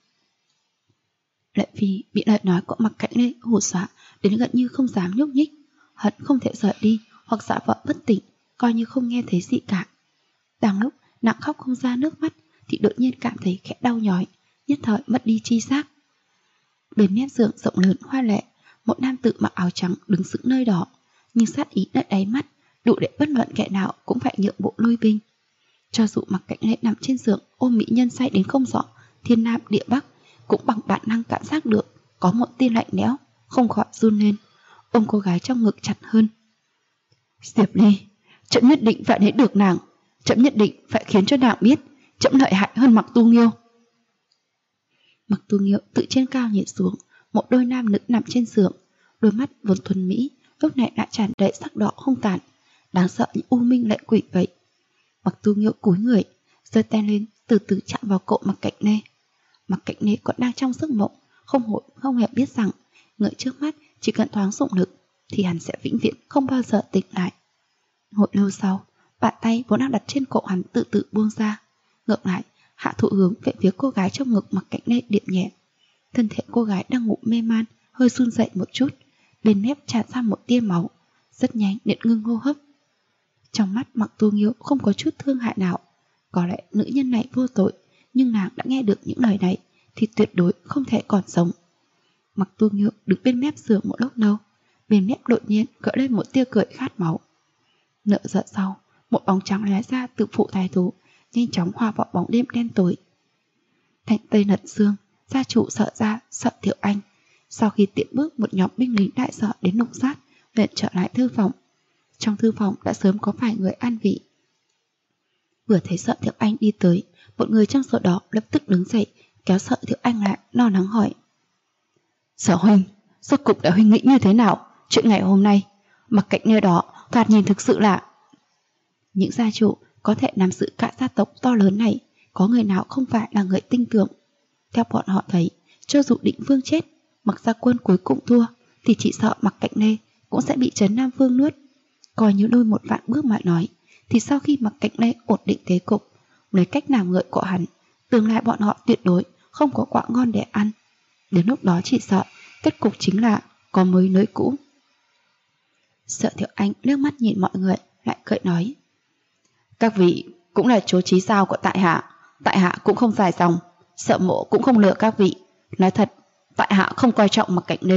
Lệ Phi bị lời nói của Mặc Cảnh Lê hù dọa đến gần như không dám nhúc nhích, hận không thể rời đi hoặc giả vợ bất tỉnh, coi như không nghe thấy gì cả. Đang lúc nàng khóc không ra nước mắt thì đột nhiên cảm thấy khẽ đau nhói, nhất thời mất đi chi giác. Bên mép giường rộng lớn hoa lệ, một nam tử mặc áo trắng đứng sững nơi đó, nhưng sát ý nơi đáy mắt đủ để bất luận kẻ nào cũng phải nhượng bộ lui binh. Cho dù Mặc Cảnh Lê nằm trên giường ôm mỹ nhân say đến không rõ thiên nam địa bắc, cũng bằng bản năng cảm giác được có một tia lạnh lẽo, không khỏi run lên, ôm cô gái trong ngực chặt hơn. Diệp Ly, trẫm nhất định phải lấy được nàng, trẫm nhất định phải khiến cho nàng biết trẫm lợi hại hơn Mặc Tu Nghiêu. Mặc Tu Nghiêu tự trên cao nhìn xuống, một đôi nam nữ nằm trên giường, đôi mắt vốn thuần mỹ lúc này đã tràn đầy sắc đỏ không tàn, đáng sợ như u minh lệ quỷ vậy. Mặc Tu Nghiêu cúi người, giơ tay lên từ từ chạm vào cổ Mặc Cảnh Lê. Mặc Cảnh Lê còn đang trong giấc mộng, không hề biết rằng người trước mắt chỉ cần thoáng dụng lực thì hắn sẽ vĩnh viễn không bao giờ tỉnh lại. Hồi lâu sau, bàn tay vốn đang đặt trên cổ hắn tự tự buông ra, ngược lại hạ thụ hướng về phía cô gái trong ngực Mặc Cảnh Lê điểm nhẹ. Thân thể cô gái đang ngủ mê man hơi run dậy một chút, bên mép tràn ra một tia máu, rất nhanh liền ngưng hô hấp. Trong mắt Mặc Tu Nghiêu không có chút thương hại nào. Có lẽ nữ nhân này vô tội, nhưng nàng đã nghe được những lời này thì tuyệt đối không thể còn sống. Mặc Tu Nghiêu đứng bên mép giường một lúc lâu, bên mép đột nhiên gợi lên một tia cười khát máu. Nửa giờ sau, một bóng trắng lóe ra từ phụ thái thú, nhanh chóng hòa vào bóng đêm đen tối. Thành Tây Nật Dương, gia chủ Sợ Thiệu Anh, sau khi tiện bước một nhóm binh lính đại Sợ đến lục soát, liền trở lại thư phòng. Trong thư phòng đã sớm có vài người an vị. Vừa thấy Sợ Thiệu Anh đi tới, một người trong số đó lập tức đứng dậy, kéo Sợ Thiệu Anh lại, lo lắng hỏi. Sở huynh, rốt cục đã huynh nghĩ như thế nào? Chuyện ngày hôm nay, Mặc Cảnh Lê đó thoạt nhìn thực sự là... Những gia chủ có thể nắm giữ cả gia tộc to lớn này, có người nào không phải là người tinh tưởng. Theo bọn họ thấy, cho dù Định Vương chết, Mặc gia quân cuối cùng thua, thì chỉ sợ Mặc Cảnh Lê cũng sẽ bị Trấn Nam Vương nuốt. Coi như đôi một vạn bước mà nói, thì sau khi Mặc Cảnh Lê ổn định thế cục, lấy cách làm ngợi của hắn, tương lai bọn họ tuyệt đối không có quả ngon để ăn. Đến lúc đó chỉ sợ kết cục chính là có mới nới cũ. Sợ Thiệu Anh liếc mắt nhìn mọi người, lại cười nói. Các vị cũng là chỗ trí sao của tại hạ cũng không dài dòng, Sợ mộ cũng không lừa các vị. Nói thật, tại hạ không coi trọng Mặc Cảnh Lê.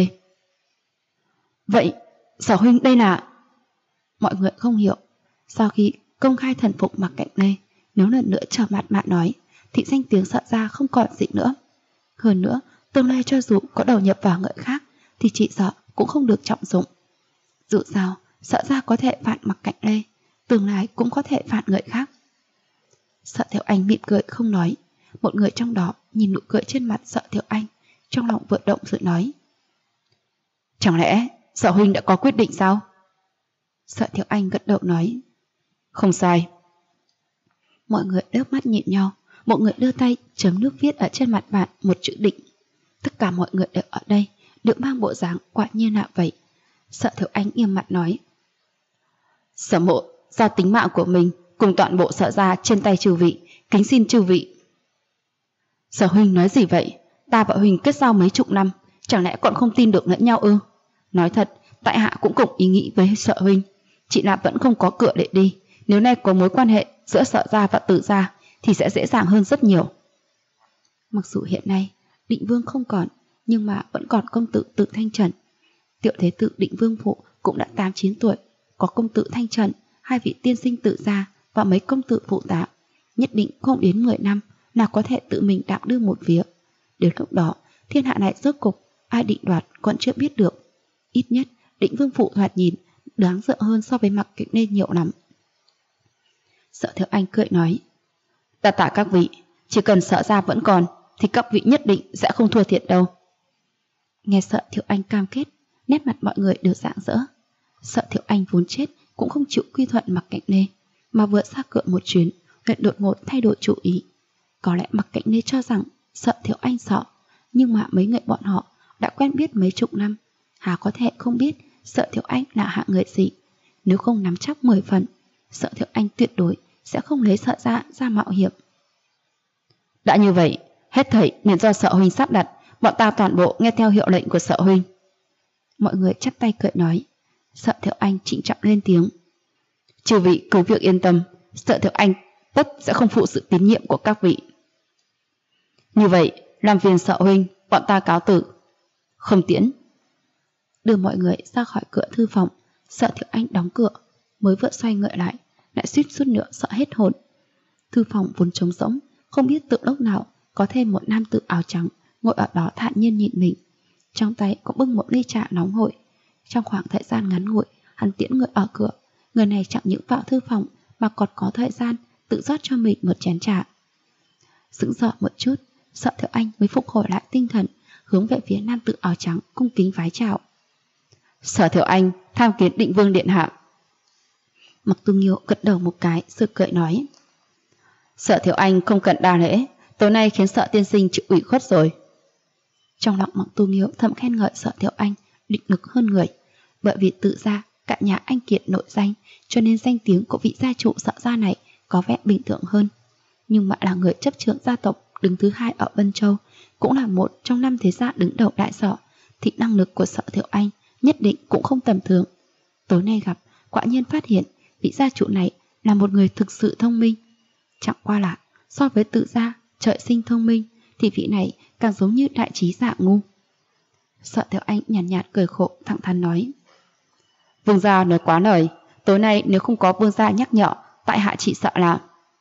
Vậy, Sở huynh đây là... Mọi người không hiểu, sau khi công khai thần phục Mặc Cảnh Lê, nếu lần nữa trở mặt mà nói, thì danh tiếng Sợ gia không còn gì nữa. Hơn nữa, tương lai cho dù có đầu nhập vào người khác, thì chỉ sợ cũng không được trọng dụng. Dù sao, Sợ gia có thể phạt Mặc Cảnh Lê, tương lai cũng có thể phạt người khác. Sợ Thiệu Anh mỉm cười không nói. Một người trong đó nhìn nụ cười trên mặt Sợ Thiệu Anh, trong lòng vừa động rồi nói. Chẳng lẽ Sở huynh đã có quyết định sao? Sợ Thiệu Anh gật đầu nói. Không sai. Mọi người đớp mắt nhìn nhau, một người đưa tay chấm nước viết ở trên mặt bàn một chữ Định. Tất cả mọi người đều ở đây đều mang bộ dáng quả nhiên là vậy. Sợ Thiệu Anh nghiêm mặt nói. Sở mộ giao tính mạng của mình cùng toàn bộ Sợ gia trên tay chư vị, Kính xin chư vị. Sở huynh nói gì vậy? Ta và huynh kết giao mấy chục năm, chẳng lẽ còn không tin được lẫn nhau ư? Nói thật, tại hạ cũng cùng ý nghĩ với Sở huynh, chỉ là vẫn không có cửa để đi. Nếu nay có mối quan hệ giữa Sở gia và Tử gia thì sẽ dễ dàng hơn rất nhiều. Mặc dù hiện nay Định Vương không còn, nhưng mà vẫn còn công tử Tự Thanh Trần. Tiểu thế tử Định Vương phụ cũng đã 8-9 tuổi, có công tử Thanh Trần, 2 vị tiên sinh Tự gia và mấy công tử phụ tá, nhất định không đến 10 năm nào có thể tự mình đảm đương một phía. Đến lúc đó, thiên hạ này rốt cục ai định đoạt còn chưa biết được. Ít nhất Định Vương phụ thoạt nhìn đáng sợ hơn so với Mặc Kịch Nên nhiều lắm. Sở Thiệu Anh cười nói: "Đa tạ các vị, chỉ cần Sở gia vẫn còn thì các vị nhất định sẽ không thua thiệt đâu." Nghe Sở Thiệu Anh cam kết, nét mặt mọi người đều rạng rỡ. Sở Thiệu Anh vốn chết cũng không chịu quy thuận Mặc Cạnh Nê, mà vừa ra cửa một chuyến lại đột ngột thay đổi chủ ý. Có lẽ Mặc Cạnh Nê cho rằng Sở Thiệu Anh sợ, nhưng mà mấy người bọn họ đã quen biết mấy chục năm, hà có thể không biết Sở Thiệu Anh là hạng người gì. Nếu không nắm chắc 10 phần, Sở Thiệu Anh tuyệt đối sẽ không lấy Sở gia ra mạo hiểm. Đã như vậy, hết thảy nên do Sở huynh sắp đặt, bọn ta toàn bộ nghe theo hiệu lệnh của Sở huynh. Mọi người chắp tay cười nói. Sở Thiệu Anh trịnh trọng lên tiếng: "Chư vị cứ việc yên tâm, Sở Thiệu Anh tất sẽ không phụ sự tín nhiệm của các vị." Như vậy, làm phiền Sở huynh, bọn ta cáo từ. Không tiễn. Đưa mọi người ra khỏi cửa thư phòng, Sở Thiệu Anh đóng cửa, mới vừa xoay người lại, lại suýt chút nữa sợ hết hồn. Thư phòng vốn trống rỗng, không biết từ lúc nào có thêm một nam tử áo trắng ngồi ở đó thản nhiên nhìn mình, trong tay có bưng một ly trà nóng hổi. Trong khoảng thời gian ngắn ngủi hắn tiễn người ở cửa, người này chẳng những vào thư phòng mà còn có thời gian tự rót cho mình một chén trà. Sững sờ một chút, Sở Thiệu Anh mới phục hồi lại tinh thần, hướng về phía nam tử áo trắng cung kính vái chào. "Sở Thiệu Anh tham kiến Định Vương điện hạ." Mặc Tu Nghiêu gật đầu một cái rồi cười nói: "Sở Thiệu Anh không cần đa lễ, tối nay khiến Sở tiên sinh chịu ủy khuất rồi." Trong lòng Mặc Tu Nghiêu thầm khen ngợi Sở Thiệu Anh định lực hơn người, bởi vì Tự gia cả nhà anh kiệt nội danh, cho nên danh tiếng của vị gia chủ Sở gia này có vẻ bình thường hơn. Nhưng mà là người chấp trưởng gia tộc đứng thứ 2 ở Vân Châu, cũng là một trong 5 thế gia đứng đầu đại Sở, thì năng lực của Sở Thiệu Anh nhất định cũng không tầm thường. Tối nay gặp, quả nhiên phát hiện vị gia chủ này là một người thực sự thông minh. Chẳng qua là so với Tự gia trời sinh thông minh thì vị này càng giống như đại trí dạ ngu. Sở Thiệu Anh nhàn nhạt cười khổ, thẳng thắn nói: "Vương gia nói quá lời, tối nay nếu không có vương gia nhắc nhở, tại hạ chỉ sợ là..."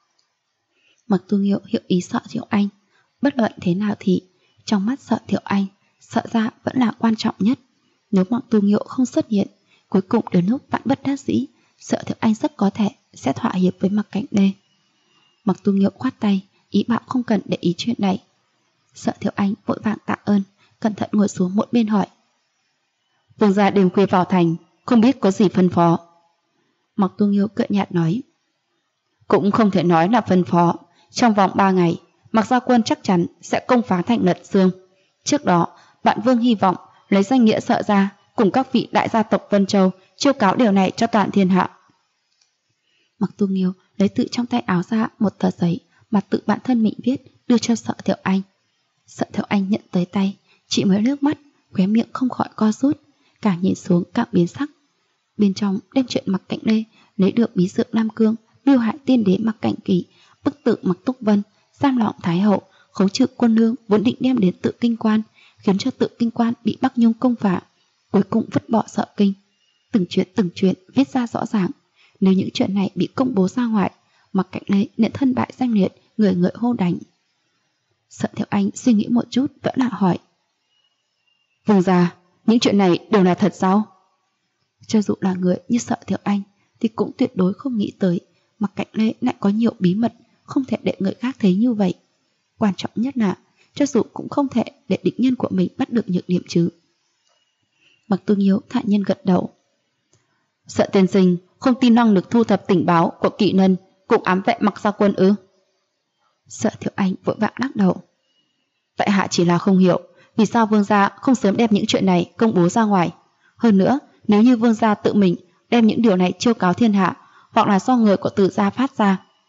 Mặc Tu Nghiêu hiểu ý Sở Thiệu Anh. Bất luận thế nào thì trong mắt Sở Thiệu Anh, Sở gia vẫn là quan trọng nhất. Nếu Mặc Tu Nghiêu không xuất hiện, cuối cùng đến lúc vạn bất đắc dĩ, Sở Thiệu Anh rất có thể sẽ thỏa hiệp với Mặc Cạnh Nê. Mặc Tu Nghiêu khoát tay, ý bảo không cần để ý chuyện này. Sở Thiệu Anh vội vàng tạ ơn, cẩn thận ngồi xuống một bên hỏi: "Vương gia đêm khuya vào thành, không biết có gì phân phó?" Mặc Tu Nghiêu cười nhạt nói: "Cũng không thể nói là phân phó. Trong vòng 3 ngày, Mặc gia quân chắc chắn sẽ công phá thành Lật Dương. Trước đó, bạn Vương hy vọng lấy danh nghĩa Sở gia cùng các vị đại gia tộc Vân Châu chiêu cáo điều này cho toàn thiên hạ." Mặc Tu Nghiêu lấy từ trong tay áo ra một tờ giấy mà tự bản thân mình viết, đưa cho Sở Thiệu Anh. Sở Thiệu Anh nhận tới tay, chỉ mới liếc mắt, khóe miệng không khỏi co rút, càng nhìn xuống càng biến sắc. Bên trong đem chuyện Mặc Cạnh Nê lấy được bí dược Lam Cương, mưu hại tiên đế Mặc Cảnh Kỳ, bức tử Mặc Túc Vân, giam lỏng Thái hậu, khấu trừ quân lương vốn định đem đến Tự Kinh Quan, khiến cho Tự Kinh Quan bị Bắc Nhung công phá, cuối cùng vứt bỏ Sở Kinh. Từng chuyện viết ra rõ ràng. Nếu những chuyện này bị công bố ra ngoài, Mặc Cạnh Nê nhận thân bại danh liệt, người ngợi hô đánh. Sở Thiệu Anh suy nghĩ một chút vẫn là hỏi: "Vương gia, những chuyện này đều là thật sao?" Cho dù là người như Sở Thiệu Anh thì cũng tuyệt đối không nghĩ tới Mặc Cạnh Nê lại có nhiều bí mật không thể để người khác thấy như vậy. Quan trọng nhất là cho dù cũng không thể để địch nhân của mình bắt được nhược điểm chứ. Mặc Tu Nghiêu thản nhiên gật đầu: "Sở tiên sinh không tin năng lực thu thập tình báo của kỵ nân cùng ám vệ Mặc gia quân ư?" Sở Thiệu Anh vội vã lắc đầu: "Tại hạ chỉ là không hiểu vì sao vương gia không sớm đem những chuyện này công bố ra ngoài. Hơn nữa, nếu như vương gia tự mình đem những điều này chiêu cáo thiên hạ, hoặc là do người của Tự gia phát ra,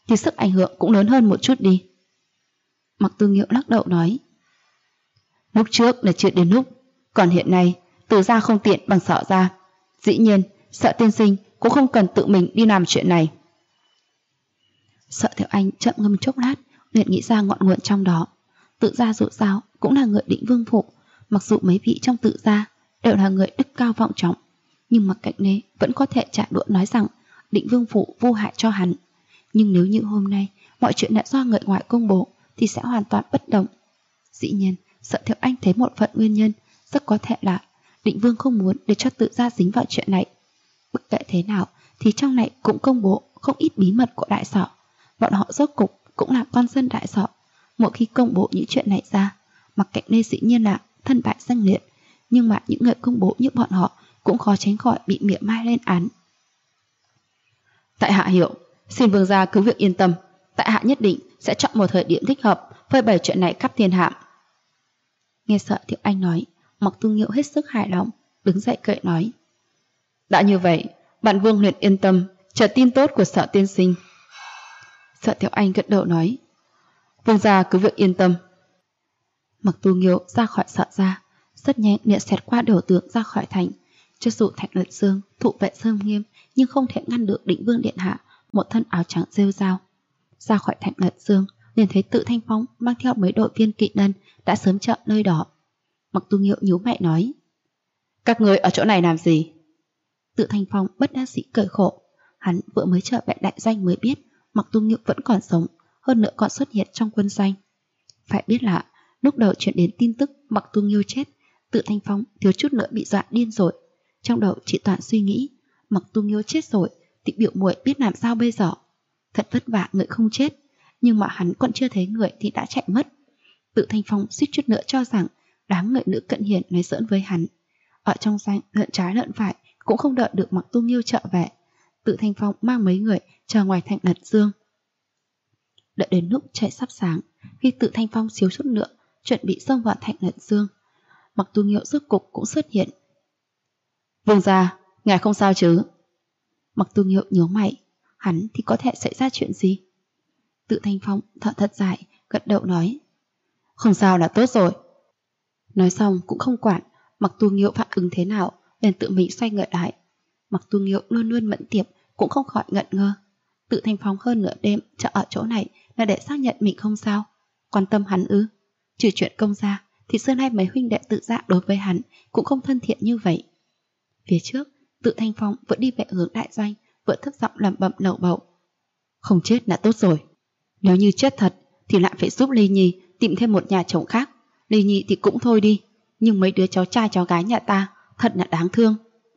thì sức ảnh hưởng cũng lớn hơn một chút đi. Mặc Tu Nghiêu lắc đầu nói. Lúc trước là chuyện đến lúc, còn hiện nay Từ gia không tiện bằng Sợ gia. Dĩ nhiên Sợ tiên sinh cũng không cần tự mình đi làm chuyện này. Sợ Tiểu Anh chậm ngâm chốc lát, liền nghĩ ra ngọn nguồn trong đó. Tự gia dù sao cũng là người Định Vương phủ, mặc dù mấy vị trong Tự gia đều là người đức cao vọng trọng, nhưng Mặc Cạnh Nê vẫn có thể chạm đũa nói rằng Định Vương phủ vô hại cho hắn. Nhưng nếu như hôm nay mọi chuyện đã do người ngoài công bố thì sẽ hoàn toàn bất đồng. Dĩ nhiên Sợ Tiểu Anh thấy một phần nguyên nhân rất có thể là Định Vương không muốn để cho Tự gia dính vào chuyện này. Bất kể thế nào thì trong này cũng công bố không ít bí mật của Đại Sở. Bọn họ rốt cục cũng là con dân Đại Sở. Mỗi khi công bố những chuyện này ra, Mặc Cạnh Nê dĩ nhiên là thân bại danh liệt, nhưng mà những người công bố như bọn họ cũng khó tránh khỏi bị mỉa mai lên án. Tại hạ hiểu, xin vương gia cứ việc yên tâm, tại hạ nhất định sẽ chọn một thời điểm thích hợp phơi bày chuyện này khắp thiên hạ. Nghe Sợ Tiểu Anh nói, Mặc Tu Nghiêu hết sức hài lòng, đứng dậy cười nói. Đã như vậy, bạn vương liền yên tâm, chờ tin tốt của Sợ tiên sinh. Sợ Tiểu Anh gật đầu nói. Vương gia cứ việc yên tâm. Mặc Tu Nghiêu ra khỏi Sợ gia, rất nhanh liền xẹt qua đầu tượng ra khỏi thành. Cho dù Thạch Lật Dương thụ vệ sơn nghiêm, nhưng không thể ngăn được Định Vương điện hạ một thân áo trắng rêu rao. Ra khỏi Thạch Lật Dương, liền thấy Tự Thanh Phong mang theo mấy đội viên kỵ nhân đã sớm chờ nơi đó. Mặc Tu Nghiêu nhíu mày nói. Các người ở chỗ này làm gì? Tự Thanh Phong bất đắc dĩ cười khổ. Hắn vừa mới trở về đại doanh mới biết Mặc Tu Nghiêu vẫn còn sống, hơn nữa còn xuất hiện trong quân doanh. Phải biết là lúc đầu chuyển đến tin tức Mặc Tu Nghiêu chết, Tự Thanh Phong thiếu chút nữa bị dọa điên rồi. Trong đầu chỉ toàn suy nghĩ, Mặc Tu Nghiêu chết rồi thì biểu muội biết làm sao bây giờ. Thật vất vả người không chết, nhưng mà hắn còn chưa thấy người thì đã chạy mất. Tự Thanh Phong suýt chút nữa cho rằng đám người nữ cận hiền nói giỡn với hắn. Ở trong doanh lợn trái lợn phải cũng không đợi được Mặc Tu Nghiêu trở về. Tự Thanh Phong mang mấy người chờ ngoài Thạch Lật Dương. Đợi đến lúc trời sắp sáng, khi Tự Thanh Phong xíu chút nữa chuẩn bị xông vào Thạch Lật Dương, Mặc Tu Nghiêu rốt cục cũng xuất hiện. Vương gia, ngài không sao chứ? Mặc Tu Nghiêu nhíu mày, hắn thì có thể xảy ra chuyện gì? Tự Thanh Phong thở thật dài, gật đầu nói. Không sao là tốt rồi. Nói xong cũng không quản Mặc Tu Nghiêu phản ứng thế nào, liền tự mình xoay người lại. Mặc Tu Nghiêu luôn luôn mẫn tiệp, cũng không khỏi ngẩn ngơ. Tự Thanh Phong hơn nửa đêm chờ ở chỗ này là để xác nhận mình không sao. Quan tâm hắn ư? Trừ chuyện công gia thì xưa nay mấy huynh đệ Tự gia đối với hắn cũng không thân thiện như vậy. Phía trước, Tự Thanh Phong vẫn đi về hướng đại doanh, vẫn thấp giọng lẩm bẩm lầu bầu. Không chết là tốt rồi. Nếu như chết thật thì lại phải giúp Ly Nhi tìm thêm một nhà chồng khác. Ly Nhi thì cũng thôi đi, nhưng mấy đứa cháu trai cháu gái nhà ta thật là đáng thương.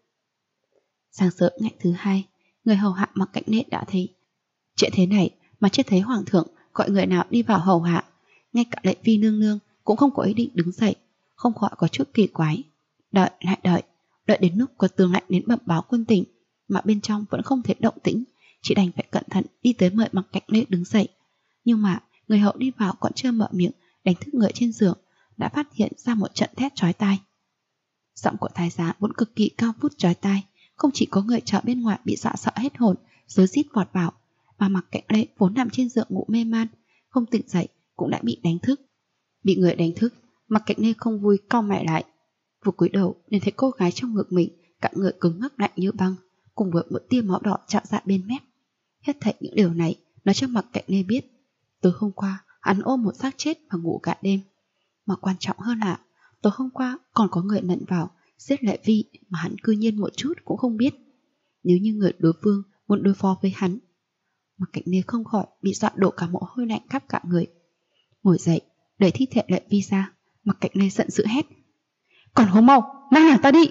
Sáng sớm ngày thứ hai, người hầu hạ Mặc Cạnh Nê đã thấy chuyện thế này mà chưa thấy hoàng thượng gọi người nào đi vào hầu hạ. Ngay cả Lệ Phi nương nương cũng không có ý định đứng dậy, không khỏi có chút kỳ quái. Đợi lại đợi đến lúc có tướng lệnh đến bẩm báo quân tỉnh mà bên trong vẫn không thể động tĩnh, chỉ đành phải cẩn thận đi tới mời Mặc Cạnh Nê đứng dậy. Nhưng mà người hậu đi vào còn chưa mở miệng đánh thức người trên giường, đã phát hiện ra một trận thét chói tai. Giọng của thái giám vẫn cực kỳ cao vút chói tai, không chỉ có người chợ bên ngoài bị dọa sợ hết hồn, rối rít vọt vào, mà Mặc Cạnh Nê vốn nằm trên giường ngủ mê man, không tỉnh dậy cũng đã bị đánh thức. Bị người đánh thức, Mặc Cạnh Nê không vui cau mày lại, vừa cúi đầu nên thấy cô gái trong ngực mình cả người cứng ngắc lạnh như băng, cùng với một tia máu đỏ trào ra bên mép. Hết thảy những điều này nói cho Mặc Cạnh Nê biết, từ hôm qua hắn ôm một xác chết và ngủ cả đêm. Mà quan trọng hơn là tối hôm qua còn có người lẫn vào giết Lệ Vi mà hắn cư nhiên một chút cũng không biết. Nếu như người đối phương muốn đối phó với hắn, Mặc Cạnh Nê không khỏi bị dọa đổ cả mồ hôi lạnh khắp cả người. Ngồi dậy đẩy thi thể Lệ Vi ra, Mặc Cạnh Nê giận dữ hét. Còn hố mau, mang nàng ta đi.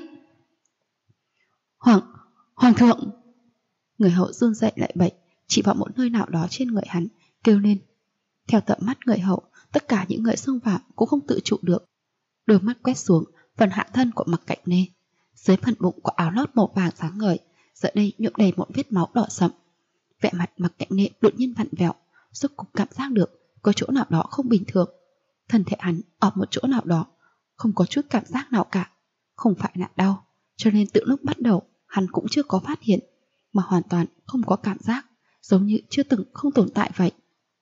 Hoàng thượng. Người hậu run dậy lại bậy, chỉ vào một nơi nào đó trên người hắn, kêu lên. Theo tận mắt người hậu, tất cả những người xông vào cũng không tự trụ được. Đôi mắt quét xuống phần hạ thân của Mặc Cạnh Nê. Dưới phần bụng có áo lót màu vàng sáng ngời, giờ đây nhuộm đầy một vết máu đỏ sậm. Vẻ mặt Mặc Cạnh Nê đột nhiên vặn vẹo, rốt cục cảm giác được có chỗ nào đó không bình thường. Thân thể hắn ở một chỗ nào đó không có chút cảm giác nào cả, không phải là đau, cho nên từ lúc bắt đầu hắn cũng chưa có phát hiện, mà hoàn toàn không có cảm giác, giống như chưa từng không tồn tại vậy.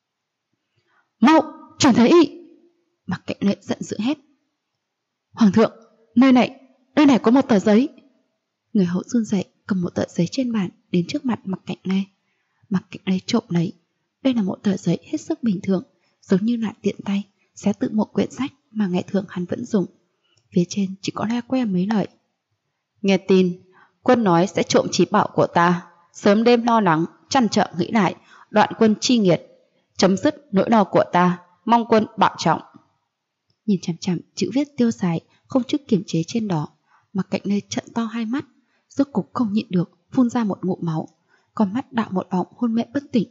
Mau, Trần Thái Y! Mặc Cạnh Lệ giận dữ hét. Hoàng thượng, nơi này có một tờ giấy. Người hậu run rẩy cầm một tờ giấy trên bàn đến trước mặt Mặc Cạnh Lê. Mặc Cạnh Lê trộm lấy. Đây là một tờ giấy hết sức bình thường, giống như là tiện tay xé tự một quyển sách mà ngày thường hắn vẫn dùng. Phía trên chỉ có le que mấy lời. Nghe tin, quân nói sẽ trộm trí bảo của ta, sớm đêm lo lắng, trăn trở nghĩ lại, đoạn quân chi nghiệt, chấm dứt nỗi đau của ta, mong quân bảo trọng. Nhìn chằm chằm chữ viết tiêu sái, không chút kiềm chế trên đó, Mặc Cạnh Lê trợn to hai mắt, rốt cục không nhịn được, phun ra một ngụm máu, con mắt đạo một vòng hôn mê bất tỉnh.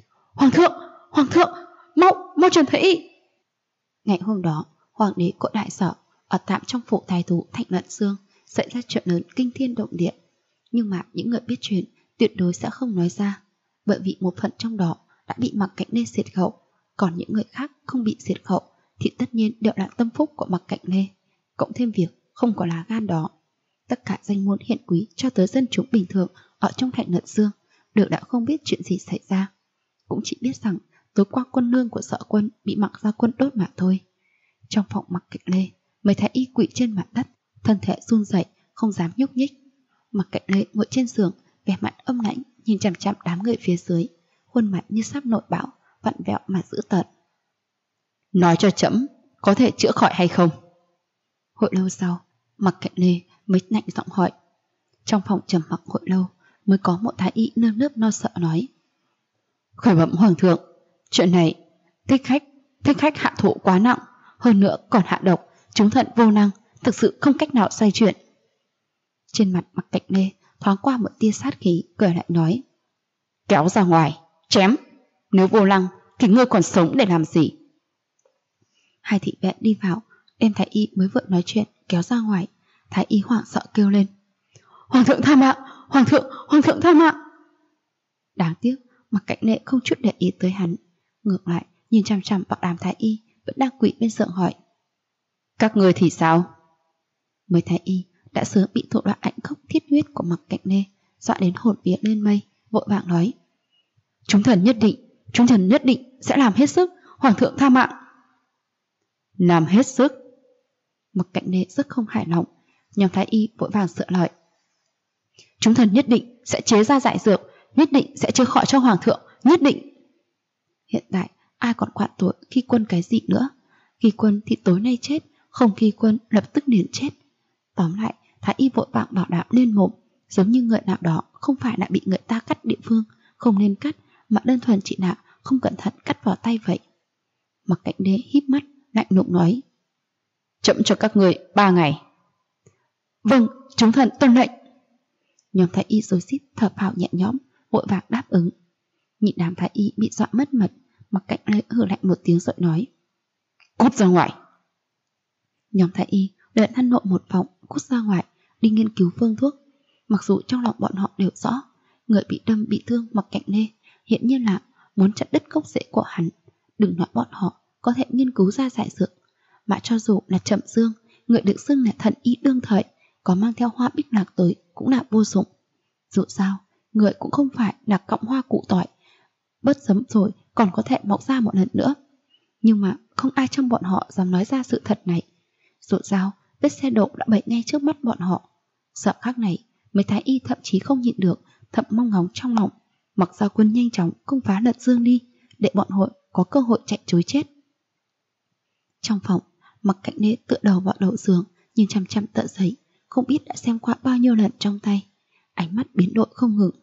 Hoàng thượng, mau Trần Thái Y! Ngày hôm đó, hoàng đế Cỗ Đại Sở ở tạm trong phủ thái thú Thạnh Lận Dương xảy ra chuyện lớn kinh thiên động địa, nhưng mà những người biết chuyện tuyệt đối sẽ không nói ra, bởi vì một phần trong đó đã bị Mặc Cạnh Lê diệt khẩu, còn những người khác không bị diệt khẩu thì tất nhiên đều là tâm phúc của Mặc Cạnh Lê, cộng thêm việc không có lá gan đó. Tất cả danh môn hiển quý cho tới dân chúng bình thường ở trong Thạnh Lận Dương đều đã không biết chuyện gì xảy ra, cũng chỉ biết rằng tối qua quân lương của Sở Quân bị Mặc Gia Quân đốt mà thôi. Trong phòng Mặc Cạnh Lê, mấy thái y quỵ trên mặt đất, thân thể run rẩy không dám nhúc nhích. Mặc Cạnh Lê ngồi trên giường, vẻ mặt âm lãnh nhìn chằm chằm đám người phía dưới, khuôn mặt như sắp nổi bão, vặn vẹo mà dữ tợn. Nói cho trẫm, có thể chữa khỏi hay không? Hồi lâu sau, Mặc Cạnh Lê mới lạnh giọng hỏi. Trong phòng trầm mặc hồi lâu, mới có một thái y nơm nớp lo sợ nói. Khởi bẩm hoàng thượng, chuyện này thích khách hạ thủ quá nặng, hơn nữa còn hạ độc, chúng thận vô năng, thực sự không cách nào xoay chuyển. Trên mặt Mặc Cạnh Lê thoáng qua một tia sát khí, cười lại nói. Kéo ra ngoài, chém, nếu vô năng thì ngươi còn sống để làm gì? Hai thị vệ đi vào, đem thái y mới vừa nói chuyện kéo ra ngoài. Thái y hoảng sợ kêu lên. Hoàng thượng tha mạng, hoàng thượng tha mạng. Đáng tiếc Mặc Cạnh Lê không chút để ý tới hắn, ngược lại nhìn chằm chằm vào đám thái y vẫn đang quỳ bên giường hỏi. Các ngươi thì sao? Mấy thái y đã sớm bị thủ đoạn ảnh khốc thiết huyết của Mặc Cạnh Lê dọa đến hồn vía lên mây, vội vàng nói. Chúng thần nhất định sẽ làm hết sức, hoàng thượng tha mạng. Làm hết sức? Mặc Cạnh Lê rất không hài lòng, nhóm thái y vội vàng sửa lời. Chúng thần nhất định sẽ chế ra giải dược, nhất định sẽ chữa khỏi cho hoàng thượng, nhất định. Hiện tại ai còn quản tội khi quân cái gì nữa? Khi quân thì tối nay chết, không khi quân lập tức liền chết. Tóm lại, thái y vội vàng bảo đảm lên mồm, giống như người nào đó không phải là bị người ta cắt địa phương không nên cắt, mà đơn thuần chỉ là không cẩn thận cắt vào tay vậy. Mặc Cạnh Lê híp mắt lạnh lùng nói. Chậm cho các người 3 ngày. Vâng, chúng thần tuân lệnh. Nhóm thái y rối rít thở phào nhẹ nhõm, vội vàng đáp ứng. Nhịn đám thái y bị dọa mất mật, Mặc Cạnh Lê hừ lạnh một tiếng rồi nói. Cút ra ngoài. Nhóm thái y lẫn lăn lộn một vòng, cút ra ngoài đi nghiên cứu phương thuốc. Mặc dù trong lòng bọn họ đều rõ, người bị đâm bị thương Mặc Cạnh Lê hiện nhiên là muốn chặt đứt gốc rễ của hắn. Đừng nói bọn họ có thể nghiên cứu ra giải dược, mà cho dù là Trầm Dương, người được xưng là thần y đương thời, có mang theo hoa bích lạc tới cũng là vô dụng. Dù sao, người cũng không phải là cọng hoa củ tỏi, bớt sấm rồi còn có thể mọc ra một lần nữa. Nhưng mà không ai trong bọn họ dám nói ra sự thật này. Dù sao, vết xe đổ đã bày ngay trước mắt bọn họ. Sợ khác này, mấy thái y thậm chí không nhịn được, thầm mong ngóng trong lòng Mặc Gia Quân nhanh chóng công phá Lận Dương đi, để bọn họ có cơ hội chạy trối chết. Trong phòng, Mặc Cạnh Lê tựa đầu vào đầu giường, nhìn chằm chằm tờ giấy, không biết đã xem qua bao nhiêu lần trong tay, ánh mắt biến đổi không ngừng.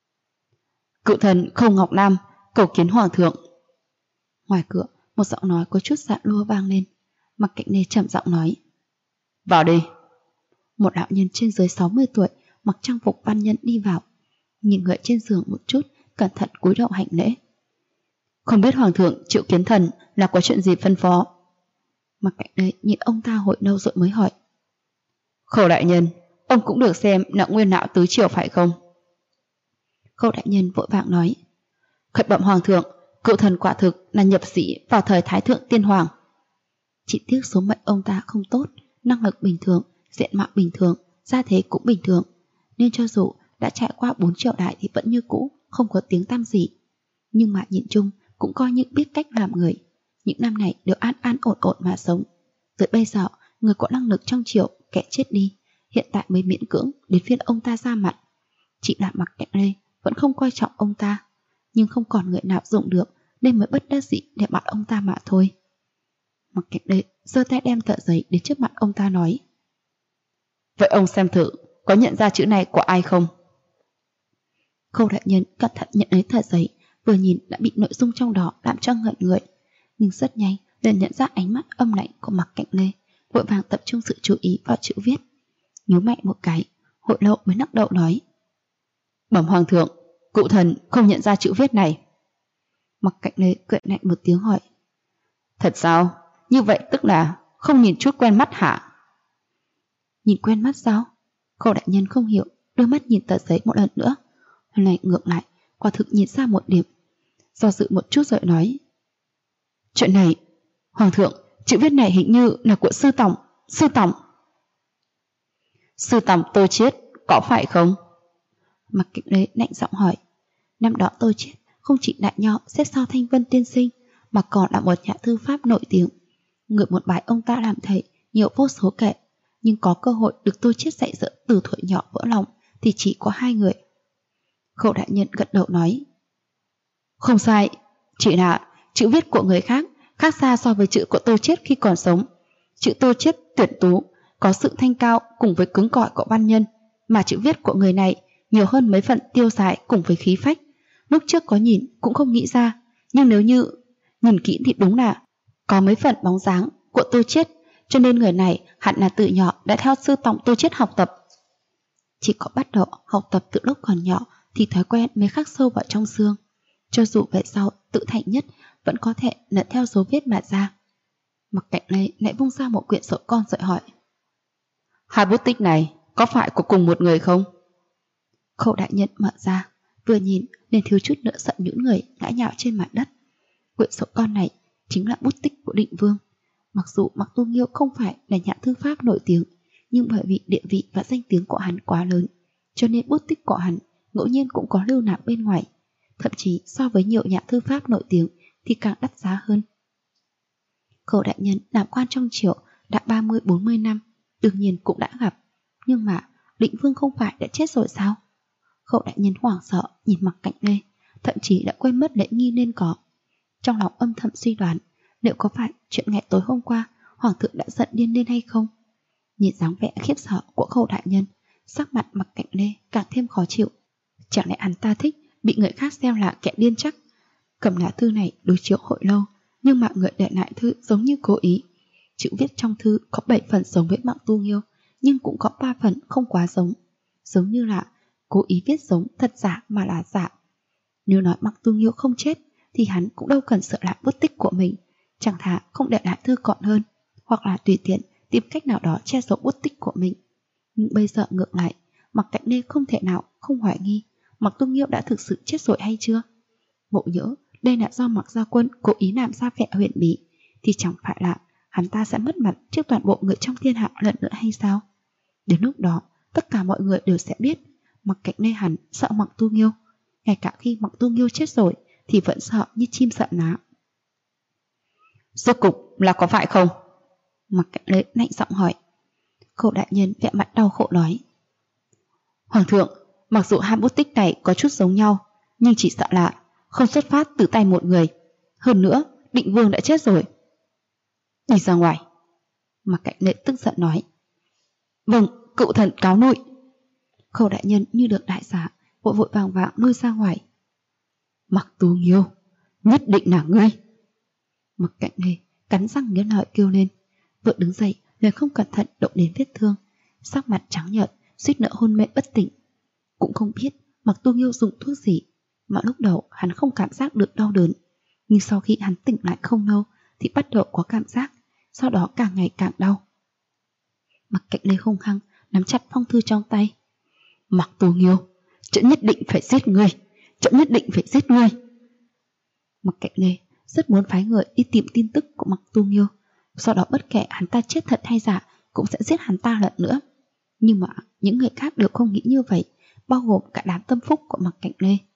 Cựu thần Khâu Ngọc Nam cầu kiến hoàng thượng. Ngoài cửa, một giọng nói có chút dạ lua vang lên. Mặc Cạnh Lê trầm giọng nói. Vào đi. Một đạo nhân trên dưới 60 tuổi, mặc trang phục văn nhân đi vào, nhìn người trên giường một chút, cẩn thận cúi đầu hành lễ. Không biết hoàng thượng Triệu Kiến Thần là có chuyện gì phân phó? Mặc Cạnh Lê nhìn ông ta hồi lâu rồi mới hỏi. Khâu đại nhân, ông cũng được xem là nguyên lão tứ triều phải không? Khâu đại nhân vội vàng nói. Khởi bẩm hoàng thượng, cựu thần quả thực là nhập sĩ vào thời Thái Thượng Tiên Hoàng. Chỉ tiếc số mệnh ông ta không tốt, năng lực bình thường, diện mạo bình thường, gia thế cũng bình thường, nên cho dù đã trải qua 4 triều đại thì vẫn như cũ, không có tiếng tăm gì. Nhưng mà nhìn chung cũng coi như biết cách làm người. Những năm này đều an an ổn ổn mà sống. Tới bây giờ, người có năng lực trong triều kẻ chết đi, hiện tại mới miễn cưỡng đến phiên ông ta ra mặt. Chỉ là Mạc Cảnh Lê vẫn không coi trọng ông ta, nhưng không còn người nào dùng được nên mới bất đắc dĩ để bắt ông ta mà thôi. Mạc Cảnh Lê giơ tay đem tờ giấy đến trước mặt ông ta nói: Vậy ông xem thử, có nhận ra chữ này của ai không? Khâu đại nhân cẩn thận nhận lấy tờ giấy, vừa nhìn đã bị nội dung trong đó làm cho ngẩn người, nhưng rất nhanh liền nhận ra ánh mắt âm lạnh của Mạc Cảnh Lê, vội vàng tập trung sự chú ý vào chữ viết. Nhíu mày một cái, hồi lâu mới lắc đầu nói: Bẩm hoàng thượng, cụ thần không nhận ra chữ viết này. Mạc Cảnh Lê cười lạnh một tiếng hỏi: Thật sao? Như vậy tức là không nhìn chút quen mắt hả? Nhìn quen mắt sao? Khâu đại nhân không hiểu, đôi mắt nhìn tờ giấy một lần nữa. Lần này ngược lại, quả thực nhìn ra một điểm. Do dự một chút rồi nói: Chuyện này, hoàng thượng, chữ viết này hình như là của sư tổng. Sư tổng Tô Chiết, có phải không? Mạc Cảnh Lê lạnh giọng hỏi. Năm đó Tô Chiết không chỉ đại nho xếp sau Thanh Vân tiên sinh, mà còn là một nhà thư pháp nổi tiếng. Người một bài ông ta làm thầy nhiều vô số kể, nhưng có cơ hội được Tô Chiết dạy dỗ từ thuở nhỏ vỡ lòng thì chỉ có 2 người. Khâu đại nhân gật đầu nói: Không sai, chỉ là chữ viết của người khác khác xa so với chữ của Tô Chiết khi còn sống. Chữ Tô Chiết tuyệt tú, có sự thanh cao cùng với cứng cỏi của văn nhân, mà chữ viết của người này nhiều hơn mấy phần tiêu sái cùng với khí phách. Lúc trước có nhìn cũng không nghĩ ra, nhưng nếu như nhìn kỹ thì đúng là có mấy phần bóng dáng của Tô Chiết, cho nên người này hẳn là từ nhỏ đã theo sư tổng Tô Chiết học tập. Chỉ có bắt đầu học tập từ lúc còn nhỏ thì thói quen mới khắc sâu vào trong xương. Cho dù về sau tự thành nhất vẫn có thể lần theo dấu vết mà ra. Mạc Cảnh Lê lại vung ra một quyển sổ con rồi hỏi: 2 bút tích này có phải của cùng một người không? Khâu đại nhân mở ra, vừa nhìn nên thiếu chút nữa sợ những người ngã nhào trên mặt đất. Quyển sổ con này chính là bút tích của Định Vương. Mặc dù Mạc Tu Nghiêu không phải là nhà thư pháp nổi tiếng, nhưng bởi vì địa vị và danh tiếng của hắn quá lớn, cho nên bút tích của hắn ngẫu nhiên cũng có lưu lạc bên ngoài, thậm chí so với nhiều nhà thư pháp nổi tiếng thì càng đắt giá hơn. Khâu đại nhân làm quan trong triều đã 30-40 năm, đương nhiên cũng đã gặp, nhưng mà Định Vương không phải đã chết rồi sao? Khâu đại nhân hoảng sợ nhìn Mạc Cảnh Lê, thậm chí đã quên mất lễ nghi nên có. Trong lòng âm thầm suy đoán liệu có phải chuyện ngày tối hôm qua hoàng thượng đã giận điên lên hay không. Nhìn dáng vẻ khiếp sợ của Khâu đại nhân, sắc mặt Mạc Cảnh Lê càng thêm khó chịu. Chẳng lẽ hắn ta thích bị người khác xem là kẻ điên chắc? Cầm lá thư này đối chiếu hồi lâu, nhưng mà người để lại thư giống như cố ý. Chữ viết trong thư có 7 phần giống với Mạc Tu Nghiêu, nhưng cũng có 3 phần không quá giống. Giống như là cố ý viết giống thật giả mà là giả. Nếu nói Mạc Tu Nghiêu không chết thì hắn cũng đâu cần sợ lại bút tích của mình, chẳng thà không để lại thư còn hơn, hoặc là tùy tiện tìm cách nào đó che giấu bút tích của mình. Nhưng bây giờ ngược lại, Mạc Cảnh Lê không thể nào không hoài nghi Mạc Tu Nghiêu đã thực sự chết rồi hay chưa. Ngộ nhỡ đây là do Mạc Gia Quân cố ý làm ra vẻ huyền bí, thì chẳng phải là hắn ta sẽ mất mặt trước toàn bộ người trong thiên hạ lần nữa hay sao? Đến lúc đó, tất cả mọi người đều sẽ biết Mạc Cảnh Lê hắn sợ Mạc Tu Nghiêu, ngay cả khi Mạc Tu Nghiêu chết rồi thì vẫn sợ như chim sợ lá. Rốt cục là có phải không? Mạc Cảnh Lê lạnh giọng hỏi. Khâu đại nhân vẻ mặt đau khổ nói: Hoàng thượng, mặc dù 2 bút tích này có chút giống nhau, nhưng chỉ sợ là không xuất phát từ tay một người. Hơn nữa, Định Vương đã chết rồi. Đi ra ngoài. Mạc Cảnh Lê tức giận nói. Vâng, cựu thần cáo lui. Khâu đại nhân như được đại xá, vội vội vàng vàng lui ra ngoài. Mạc Tu Nghiêu, nhất định là ngươi. Mạc Cảnh Lê cắn răng nghiến lợi kêu lên, vừa đứng dậy liền không cẩn thận động đến vết thương, sắc mặt trắng nhợt, suýt nữa hôn mê bất tỉnh. Cũng không biết Mạc Tu Nghiêu dùng thuốc gì, mà lúc đầu hắn không cảm giác được đau đớn, nhưng sau khi hắn tỉnh lại không lâu thì bắt đầu có cảm giác, sau đó càng ngày càng đau. Mạc Cảnh Lê hung hăng nắm chặt phong thư trong tay. Mạc Tu Nghiêu, trẫm nhất định phải giết ngươi, trẫm nhất định phải giết ngươi. Mạc Cảnh Lê rất muốn phái người đi tìm tin tức của Mạc Tu Nghiêu, sau đó bất kể hắn ta chết thật hay giả cũng sẽ giết hắn ta lần nữa. Nhưng mà những người khác đều không nghĩ như vậy, bao gồm cả đám tâm phúc của Mạc Cảnh Lê.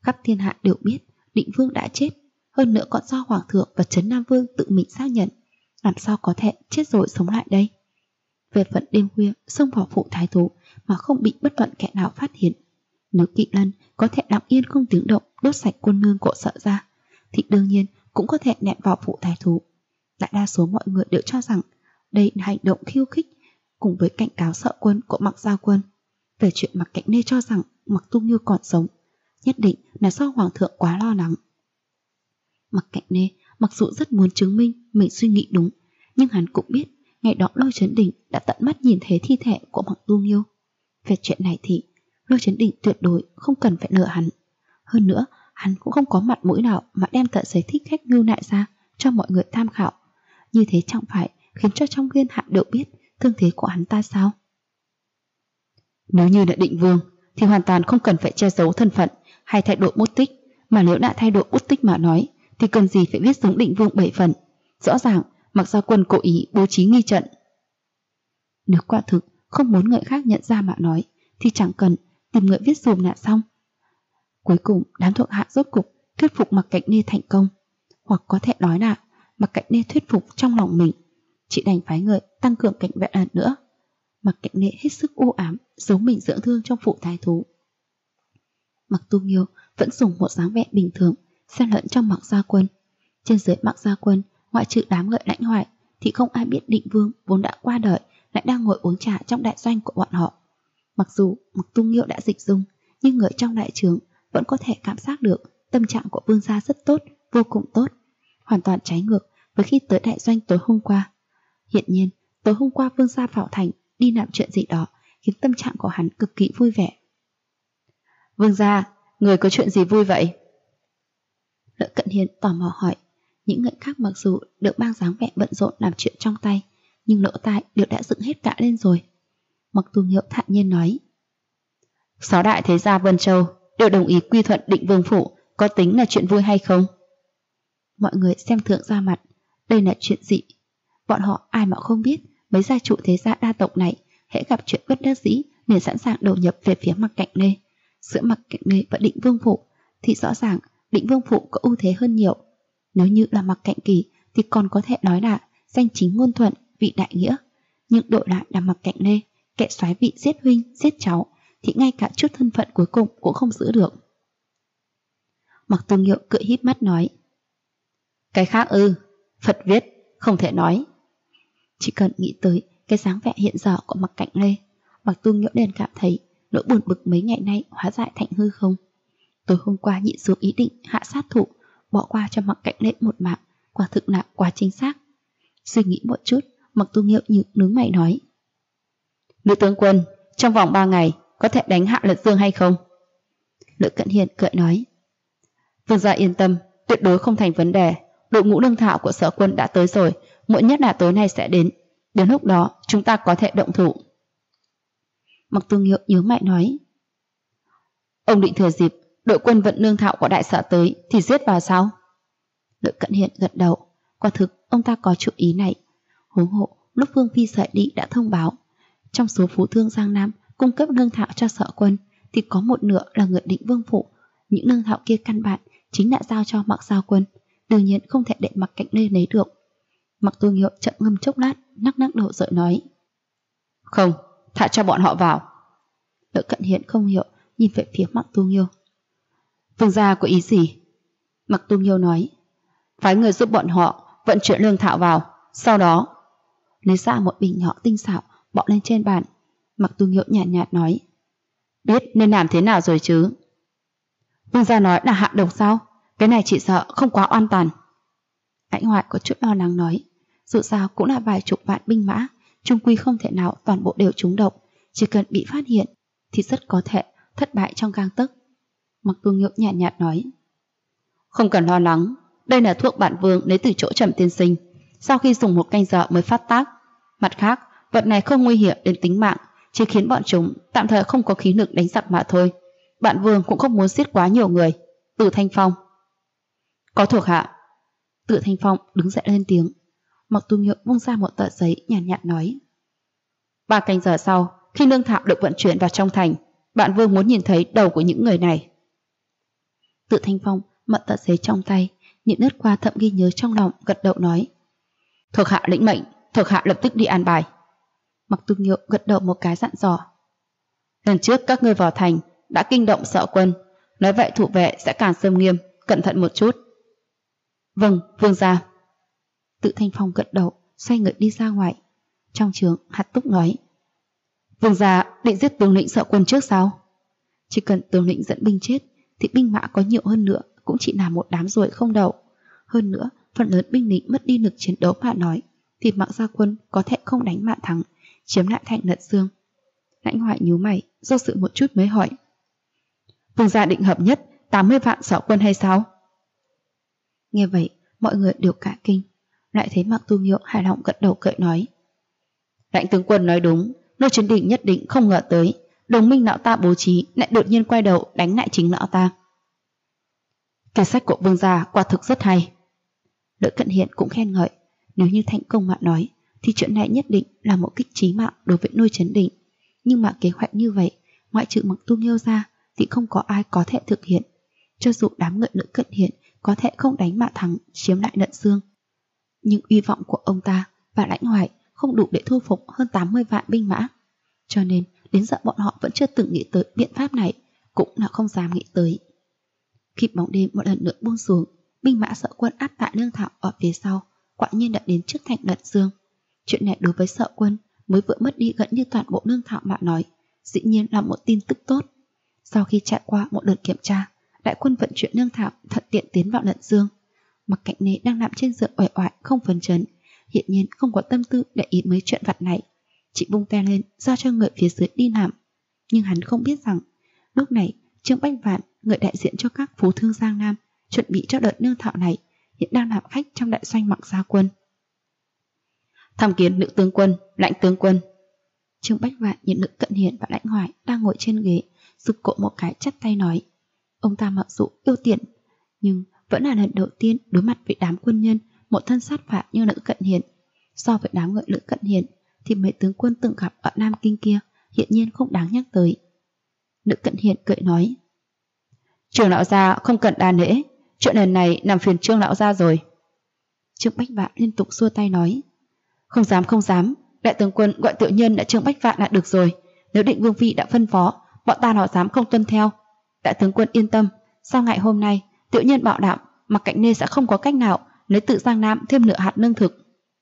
Khắp thiên hạ đều biết Định Vương đã chết, hơn nữa còn do Hoàng thượng và Trấn Nam Vương tự mình xác nhận, làm sao có thể chết rồi sống lại đây. Về phận đêm khuya xông vào phủ thái thú mà không bị bất luận kẻ nào phát hiện, nếu Kỵ Lân có thể lặng yên không tiếng động đốt sạch quân lương của Sợ gia, thì đương nhiên cũng có thể ném vào phủ thái thú. Đại đa số mọi người đều cho rằng đây là hành động khiêu khích cùng với cảnh cáo Sợ quân của Mạc Gia Quân. Về chuyện Mạc Cảnh Nê cho rằng Mạc Tu Nghiêu còn sống, nhất định là do Hoàng thượng quá lo lắng. Mạc Cảnh Nê mặc dù rất muốn chứng minh mình suy nghĩ đúng, nhưng hắn cũng biết ngày đó Lôi Chấn Đình đã tận mắt nhìn thấy thi thể của Mạc Tu Nghiêu. Về chuyện này thì Lôi Chấn Đình tuyệt đối không cần phải lừa hắn. Hơn nữa, hắn cũng không có mặt mũi nào mà đem tờ giấy thích khách ngưu nại ra cho mọi người tham khảo. Như thế chẳng phải khiến cho trong thiên hạ đều biết thương thế của hắn ta sao? Nếu như là Định Vương thì hoàn toàn không cần phải che giấu thân phận hay thay đổi bút tích, mà nếu đã thay đổi bút tích mà nói thì cần gì phải viết giống Định Vương 7 phần. Rõ ràng Mạc Gia Quân cố ý bố trí nghi trận. Nếu quả thực không muốn người khác nhận ra mà nói thì chẳng cần tìm người viết dùm là xong. Cuối cùng đám thuộc hạ rốt cục thuyết phục Mạc Cảnh Nê thành công, hoặc có thể nói là Mạc Cảnh Nê thuyết phục trong lòng mình, chỉ đành phái người tăng cường cảnh vệ lần nữa. Mạc Cảnh Nê hết sức u ám giấu mình dưỡng thương trong phủ thái thú. Mạc Tu Nghiêu vẫn dùng một dáng vẻ bình thường xen lẫn trong Mạc Gia Quân. Trên dưới Mạc Gia Quân, ngoại trừ đám người lãnh hoại thì không ai biết Định Vương vốn đã qua đời lại đang ngồi uống trà trong đại doanh của bọn họ. Mặc dù Mạc Tu Nghiêu đã dịch dung, nhưng người trong đại trướng vẫn có thể cảm giác được tâm trạng của vương gia rất tốt, vô cùng tốt, hoàn toàn trái ngược với khi tới đại doanh tối hôm qua. Hiện nhiên, tối hôm qua vương gia vào thành đi làm chuyện gì đó khiến tâm trạng của hắn cực kỳ vui vẻ. Vương gia, người có chuyện gì vui vậy? Lợi Cận Hiền tò mò hỏi. Những người khác mặc dù được mang dáng vẻ bận rộn làm chuyện trong tay, nhưng lỗ tai đều đã dựng hết cả lên rồi. Mạc Tu Nghiêu thản nhiên nói: 6 đại thế gia Vân Châu đều đồng ý quy thuận Định Vương phủ, có tính là chuyện vui hay không? Mọi người xem thường ra mặt, đây là chuyện gì? Bọn họ ai mà không biết mấy gia chủ thế gia đa tộc này hễ gặp chuyện bất đắc dĩ liền sẵn sàng đầu nhập về phía Mạc Cảnh Nê. Giữa Mạc Cảnh Nê và Định Vương phủ thì rõ ràng Định Vương phủ có ưu thế hơn nhiều. Nếu như là Mạc Cảnh Kỳ thì còn có thể nói là danh chính ngôn thuận, vị đại nghĩa, nhưng đổi lại là Mạc Cảnh Nê, kẻ soái vị giết huynh giết cháu, thì ngay cả chút thân phận cuối cùng cũng không giữ được. Mạc Tu Nghiêu cười híp mắt nói: cái khác ư? Phật viết không thể nói. Chỉ cần nghĩ tới cái dáng vẻ hiện giờ của Mạc Cảnh Nê, Mạc Tu Nghiêu liền cảm thấy nỗi buồn bực mấy ngày nay hóa giải thành hư không. Tối hôm qua nhịn xuống ý định hạ sát thủ, bỏ qua cho Mạc Cảnh Nê một mạng, quả thực là quá chính xác. Suy nghĩ một chút, Mạc Tu Nghiêu nhướng mày nói: Nữ tướng quân, trong vòng 3 ngày có thể đánh hạ Lật Dương hay không? Lữ Cận Hiền cười nói: Vương gia yên tâm, tuyệt đối không thành vấn đề. Đội ngũ lương thảo của Sở quân đã tới rồi, muộn nhất là tối nay sẽ đến. Đến lúc đó chúng ta có thể động thủ. Mạc Tu Nghiêu nhớ mày nói: Ông định thừa dịp đội quân vận lương thảo của đại sở tới thì giết vào sao? Lữ Cận Hiền gật đầu, quả thực ông ta có chủ ý này. Huống hộ lúc Vương phi rời đi đã thông báo, trong số phú thương Giang Nam cung cấp lương thảo cho Sở quân thì có một nửa là người Định Vương phủ. Những lương thảo kia căn bản chính đã giao cho Mạc Gia Quân, đương nhiên không thể để Mạc Cảnh Nê lấy được. Mạc Tu Nghiêu chậm ngâm chốc lát, nắc đầu rồi nói: Không, thả cho bọn họ vào. Lữ Cận Hiền không hiểu, nhìn về phía Mạc Tu Nghiêu. Vương gia có ý gì? Mạc Tu Nghiêu nói: Phái người giúp bọn họ vận chuyển lương thảo vào, sau đó lấy ra một bình nhỏ tinh xảo bỏ lên trên bàn. Mạc Tu Nghiêu nhàn nhạt nói: Biết nên làm thế nào rồi chứ? Vương gia nói là hạ độc sao? Cái này chỉ sợ không quá oan tàn. Lãnh Hoại có chút lo lắng nói: Dù sao cũng là vài chục vạn binh mã, chung quy không thể nào toàn bộ đều trúng độc, chỉ cần bị phát hiện thì rất có thể thất bại trong gang tấc. Mạc Tu Nghiêu nhàn nhạt nói: Không cần lo lắng, đây là thuốc bản vương lấy từ chỗ Trầm tiên sinh, sau khi dùng 1 canh giờ mới phát tác. Mặt khác, vật này không nguy hiểm đến tính mạng, chỉ khiến bọn chúng tạm thời không có khí lực đánh giặc mà thôi. Bản vương cũng không muốn giết quá nhiều người. Từ Thanh Phong. Có thuộc hạ. Từ Thanh Phong đứng dậy lên tiếng. Mạc Tu Nghiêu vung ra một tờ giấy nhàn nhạt nói: 3 canh giờ sau, khi lương thảo được vận chuyển vào trong thành, bản vương muốn nhìn thấy đầu của những người này. Tự Thanh Phong mận tờ giấy trong tay, nhìn lướt qua thậm ghi nhớ trong lòng, gật đầu nói: Thuộc hạ lĩnh mệnh, thuộc hạ lập tức đi an bài. Mặc Tu Nghiêu gật đầu một cái dặn dò: Lần trước các ngươi vào thành đã kinh động Sợ Quân, nói vậy thủ vệ sẽ càng xâm nghiêm, cẩn thận một chút. Vâng, vương gia. Tự Thanh Phong gật đầu, xoay người đi ra ngoài. Trong trường, Hạt Túc nói: Vương gia định giết tướng lĩnh Sợ Quân trước sao? Chỉ cần tướng lĩnh dẫn binh chết thì binh mã có nhiều hơn nữa cũng chỉ là một đám ruồi không đầu. Hơn nữa, phần lớn binh lính mất đi lực chiến đấu mà nói thì Mạc Gia Quân có thể không đánh mà thắng, chiếm lại thành Lận Dương. Lãnh Hoài nhíu mày, do dự một chút mới hỏi: Vương gia định hợp nhất 80 vạn Sợ Quân hay sao? Nghe vậy, mọi người đều cả kinh, lại thấy Mạc Tu Nghiêu hài lòng gật đầu cười nói: Lãnh tướng quân nói đúng, Lôi Chấn Định nhất định không ngờ tới đồng minh lão ta bố trí lại đột nhiên quay đầu đánh lại chính lão ta. Kế sách của vương gia quả thực rất hay. Lữ Cận Hiền cũng khen ngợi, nếu như thành công mà nói thì chuyện này nhất định là một kích chí mạng đối với Lôi Chấn Định. Nhưng mà kế hoạch như vậy, ngoại trừ Mạc Tu Nghiêu ra thì không có ai có thể thực hiện. Cho dù đám người Lữ Cận Hiền có thể không đánh mà thắng chiếm lại Lận Dương, nhưng uy vọng của ông ta và Lãnh Hoài không đủ để thu phục hơn 80 vạn binh mã. Cho nên đến giờ bọn họ vẫn chưa từng nghĩ tới biện pháp này, cũng là không dám nghĩ tới. Khi bóng đêm một lần nữa buông xuống, binh mã Sợ Quân áp tại Lương Thảo ở phía sau quả nhiên đã đến trước thành Lận Dương. Chuyện này đối với Sợ Quân mới vừa mất đi gần như toàn bộ Lương Thảo mà nói, dĩ nhiên là một tin tức tốt. Sau khi trải qua một đợt kiểm tra, đại quân vận chuyển lương thảo thuận tiện tiến vào Lận Dương. Mặc Cạnh Nê đang nằm trên giường uể oải không phấn chấn, hiện nhiên không có tâm tư để ý mấy chuyện vặt này, chỉ vung tay lên giao cho người phía dưới đi làm. Nhưng hắn không biết rằng lúc này Trương Bách Vạn, người đại diện cho các phú thương Giang Nam chuẩn bị cho đợt lương thảo này, hiện đang làm khách trong đại doanh Mạc Gia Quân. Tham kiến Nữ tướng quân, Lãnh tướng quân. Trương Bách Vạn nhìn Lữ Cận Hiền và Lãnh Hoài đang ngồi trên ghế, giục cộ một cái chắp tay nói: Ông ta mặc dù yêu tiền, nhưng vẫn là lần đầu tiên đối mặt với đám quân nhân một thân sát phạt như Lữ Cận Hiền. So với đám người Lữ Cận Hiền thì mấy tướng quân từng gặp ở Nam Kinh kia hiện nhiên không đáng nhắc tới. Lữ Cận Hiền cười nói: Trương lão gia không cần đa lễ, chuyện lần này làm phiền Trương lão gia rồi. Trương Bách Vạn liên tục xua tay nói: Không dám không dám, đại tướng quân gọi tiểu nhân đã Trương Bách Vạn là được rồi. Nếu Định Vương phi đã phân phó, bọn ta nào dám không tuân theo. Đại tướng quân yên tâm, sau ngày hôm nay tiểu nhân bảo đảm Mặc Cạnh Nê sẽ không có cách nào lấy tự Giang Nam thêm nửa hạt lương thực.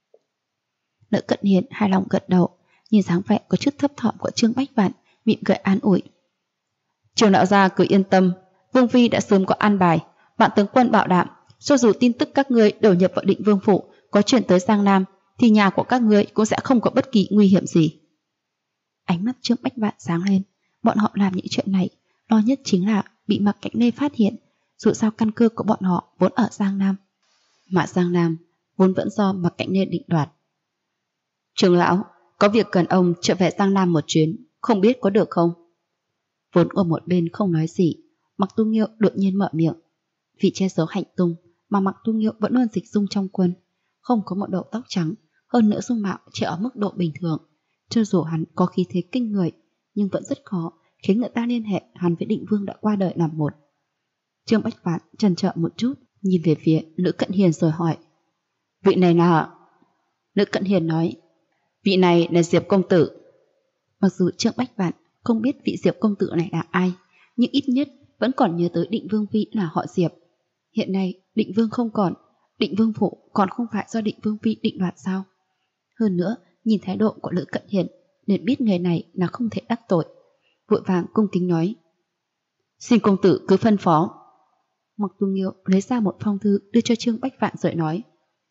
Lữ Cận Hiền hài lòng gật đầu, nhìn dáng vẻ có chút thấp thỏm của Trương Bách Vạn, mỉm cười an ủi: Trương lão gia cứ yên tâm, Vương phi đã sớm có an bài, bạn tướng quân bảo đảm cho dù tin tức các ngươi đầu nhập vào Định Vương phủ có chuyển tới Giang Nam thì nhà của các ngươi cũng sẽ không có bất kỳ nguy hiểm gì. Ánh mắt Trương Bách Vạn sáng lên, bọn họ làm những chuyện này lo nhất chính là bị Mặc Cạnh Nê phát hiện, dù sao căn cơ của bọn họ vốn ở Giang Nam, mà Giang Nam vốn vẫn do Mặc Cạnh Nê định đoạt. Trương lão, có việc cần ông trở về Giang Nam một chuyến, không biết có được không? Vốn ở một bên không nói gì, Mặc Tu Nghiêu đột nhiên mở miệng. Vì che giấu hành tung mà Mặc Tu Nghiêu vẫn luôn dịch dung trong quân, không có một đầu tóc trắng, hơn nữa dung mạo chỉ ở mức độ bình thường. Cho dù hắn có khí thế kinh người, nhưng vẫn rất khó khiến người ta liên hệ hắn với Định Vương đã qua đời làm một. Trương Bách Vạn chần chờ một chút, nhìn về phía Lữ Cận Hiền rồi hỏi: Vị này là... Lữ Cận Hiền nói: Vị này là Diệp công tử. Mặc dù Trương Bách Vạn không biết vị Diệp công tử này là ai, nhưng ít nhất vẫn còn nhớ tới Định Vương phi là họ Diệp. Hiện nay Định Vương không còn, Định Vương phủ còn không phải do Định Vương phi định đoạt sao? Hơn nữa, nhìn thái độ của Lữ Cận Hiền nên biết người này là không thể đắc tội, vội vàng cung kính nói: Xin công tử cứ phân phó. Mặc Tu Nghiêu lấy ra một phong thư đưa cho Trương Bách Vạn rồi nói: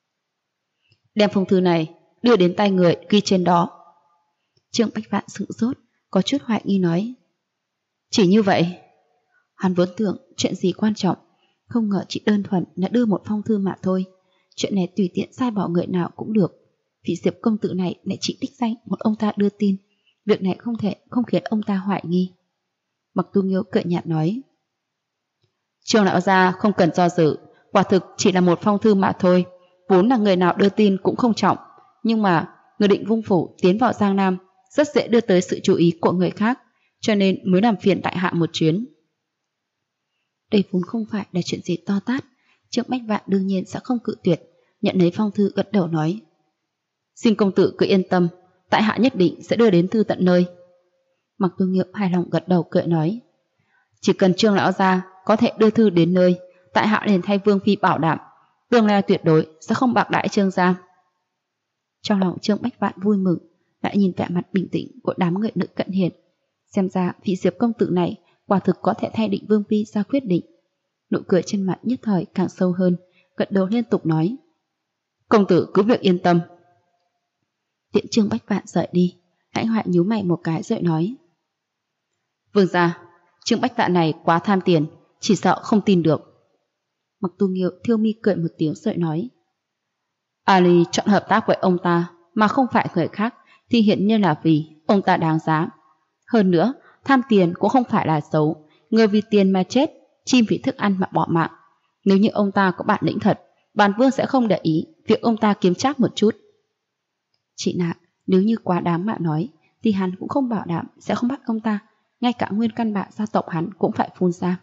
Đem phong thư này đưa đến tay người ghi trên đó. Trương Bách Vạn sửng sốt, có chút hoài nghi nói: Chỉ như vậy? Hắn vốn tưởng chuyện gì quan trọng, không ngờ chỉ đơn thuần là đưa một phong thư mà thôi. Chuyện này tùy tiện sai bảo người nào cũng được. Vị Diệp công tử này lại chỉ đích danh một ông ta đưa tin, việc này không khiến ông ta hoài nghi. Mặc Tu Nghiêu cười nhạt nói: Trương lão gia không cần do dự, quả thực chỉ là một phong thư mà thôi. Vốn là người nào đưa tin cũng không trọng, nhưng mà người Định Vương phủ tiến vào Giang Nam rất dễ đưa tới sự chú ý của người khác, cho nên mới làm phiền tại hạ một chuyến. Đây vốn không phải là chuyện gì to tát, Trương Bách Vạn đương nhiên sẽ không cự tuyệt, nhận lấy phong thư gật đầu nói: Xin công tử cứ yên tâm, tại hạ nhất định sẽ đưa đến thư tận nơi. Mặc Tu Nghiêu hài lòng gật đầu cười nói: Chỉ cần Trương lão gia có thể đưa thư đến nơi, tại hạ liền thay Vương phi bảo đảm, tương lai tuyệt đối sẽ không bạc đãi Trương gia. Trong lòng Trương Bách Vạn vui mừng, lại nhìn vẻ mặt bình tĩnh của đám người nữ cận hiền, xem ra vị Diệp công tử này quả thực có thể thay Định Vương phi ra quyết định. Nụ cười trên mặt nhất thời càng sâu hơn, gật đầu liên tục nói: Công tử cứ việc yên tâm. Tiện Trương Bách Vạn rời đi, Lãnh Hoại nhíu mày một cái rồi nói: Vương gia, Trương Bách Vạn này quá tham tiền, chỉ sợ không tin được. Mặc Tu Nghiêu thiêu mi cười một tiếng rồi nói: Ali chọn hợp tác với ông ta mà không phải người khác thì hiện nhiên là vì ông ta đáng giá. Hơn nữa, tham tiền cũng không phải là xấu, người vì tiền mà chết, chim vì thức ăn mà bỏ mạng. Nếu như ông ta có bản lĩnh thật, bản vương sẽ không để ý việc ông ta kiếm trác một chút. Chị Nạ, nếu như quá đáng mà nói thì hắn cũng không bảo đảm sẽ không bắt ông ta, ngay cả nguyên căn bản gia tộc hắn cũng phải phun ra.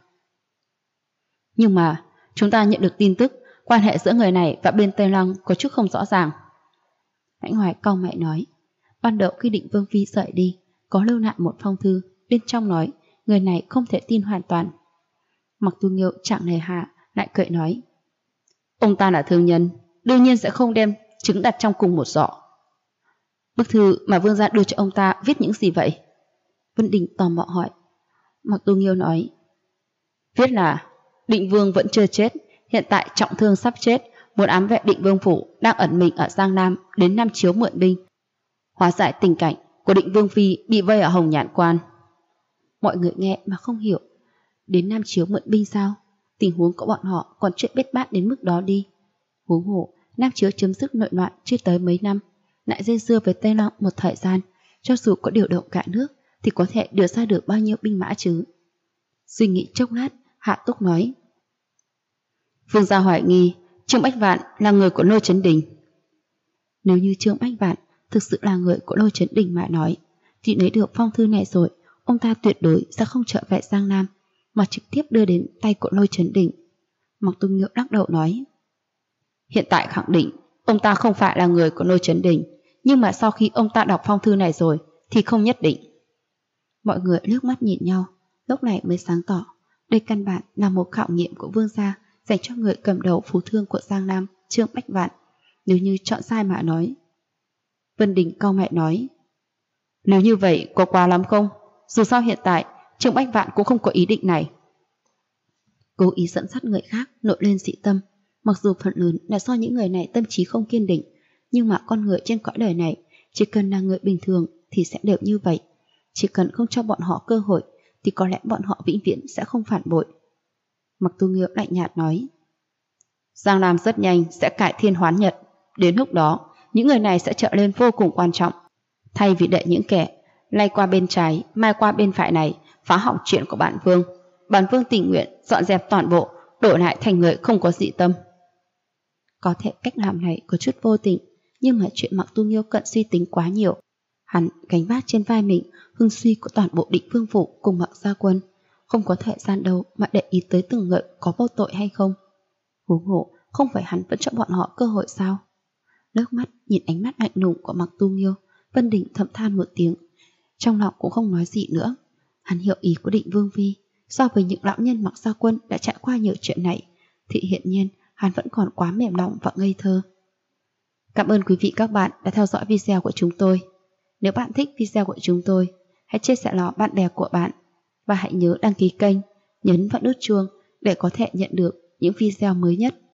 Nhưng mà chúng ta nhận được tin tức quan hệ giữa người này và bên Tây Lăng có chút không rõ ràng. Lãnh Hoài cau mày nói: Ban đầu khi Định Vương phi rời đi, có lưu lại một phong thư, bên trong nói người này không thể tin hoàn toàn. Mặc Tu Nghiêu chẳng nề hà lại cười nói: Ông ta là thương nhân, đương nhiên sẽ không đem trứng đặt trong cùng một giỏ. Bức thư mà vương gia đưa cho ông ta viết những gì vậy? Vân Đình tò mò hỏi. Mặc Tu Nghiêu nói: Viết là Định Vương vẫn chưa chết, hiện tại trọng thương sắp chết, muốn ám vệ Định Vương phủ đang ẩn mình ở Giang Nam đến Nam Chiếu mượn binh, hóa giải tình cảnh của Định Vương phi bị vây ở Hồng Nhạn Quan. Mọi người nghe mà không hiểu. Đến Nam Chiếu mượn binh sao? Tình huống của bọn họ còn chuyện bết bát đến mức đó đi. Huống hồ Nam Chiếu chấm dứt nội loạn chưa tới mấy năm, lại dây dưa với Tây Lăng một thời gian, cho dù có điều động cả nước thì có thể đưa ra được bao nhiêu binh mã chứ? Suy nghĩ chốc lát, Hạ Túc nói: Vương gia hoài nghi Trương Bách Vạn là người của Lôi Chấn Đình. Nếu như Trương Bách Vạn thực sự là người của Lôi Chấn Đình mà nói, thì lấy được phong thư này rồi, ông ta tuyệt đối sẽ không trở về Giang Nam, mà trực tiếp đưa đến tay của Lôi Chấn Đình. Mặc Tu Nghiêu lắc đầu nói: Hiện tại khẳng định ông ta không phải là người của Lôi Chấn Đình, nhưng mà sau khi ông ta đọc phong thư này rồi thì không nhất định. Mọi người liếc mắt nhìn nhau, lúc này mới sáng tỏ, đây căn bản là một khảo nghiệm của vương gia dành cho người cầm đầu phú thương của Giang Nam, Trương Bách Vạn. Nếu như chọn sai mà nói. Vân Đình cau mày nói: Nếu như vậy có quá lắm không? Dù sao hiện tại Trương Bách Vạn cũng không có ý định này. Cố ý dẫn dắt người khác nổi lên dị tâm, mặc dù phần lớn là do những người này tâm trí không kiên định, nhưng mà con người trên cõi đời này chỉ cần là người bình thường thì sẽ đều như vậy. Chỉ cần không cho bọn họ cơ hội thì có lẽ bọn họ vĩnh viễn sẽ không phản bội. Mặc Tu Nghiêu lạnh nhạt nói: Giang Nam rất nhanh sẽ cải thiên hoán nhật, đến lúc đó những người này sẽ trở nên vô cùng quan trọng. Thay vì để những kẻ lay qua bên trái mai qua bên phải này phá hỏng chuyện của bản vương tình nguyện dọn dẹp toàn bộ, đổi lại thành người không có dị tâm. Có thể cách làm này có chút vô tình, nhưng mà chuyện Mặc Tu Nghiêu cận suy tính quá nhiều. Hắn gánh vác trên vai mình hưng suy của toàn bộ Định Vương phủ cùng Mặc gia quân, không có thời gian đâu mà để ý tới từng người có vô tội hay không. Huống hồ không phải hắn vẫn cho bọn họ cơ hội sao? Nước mắt nhìn ánh mắt lạnh lùng của Mặc Tu Nghiêu, Vân Đình thầm than một tiếng, trong lòng cũng không nói gì nữa. Hắn hiểu ý của Định Vương phi, so với những lão nhân Mặc gia quân đã trải qua nhiều chuyện này thì hiện nhiên hắn vẫn còn quá mềm lòng và ngây thơ. Cảm ơn quý vị các bạn đã theo dõi video của chúng tôi. Nếu bạn thích video của chúng tôi, hãy chia sẻ nó bạn bè của bạn và hãy nhớ đăng ký kênh, nhấn vào nút chuông để có thể nhận được những video mới nhất.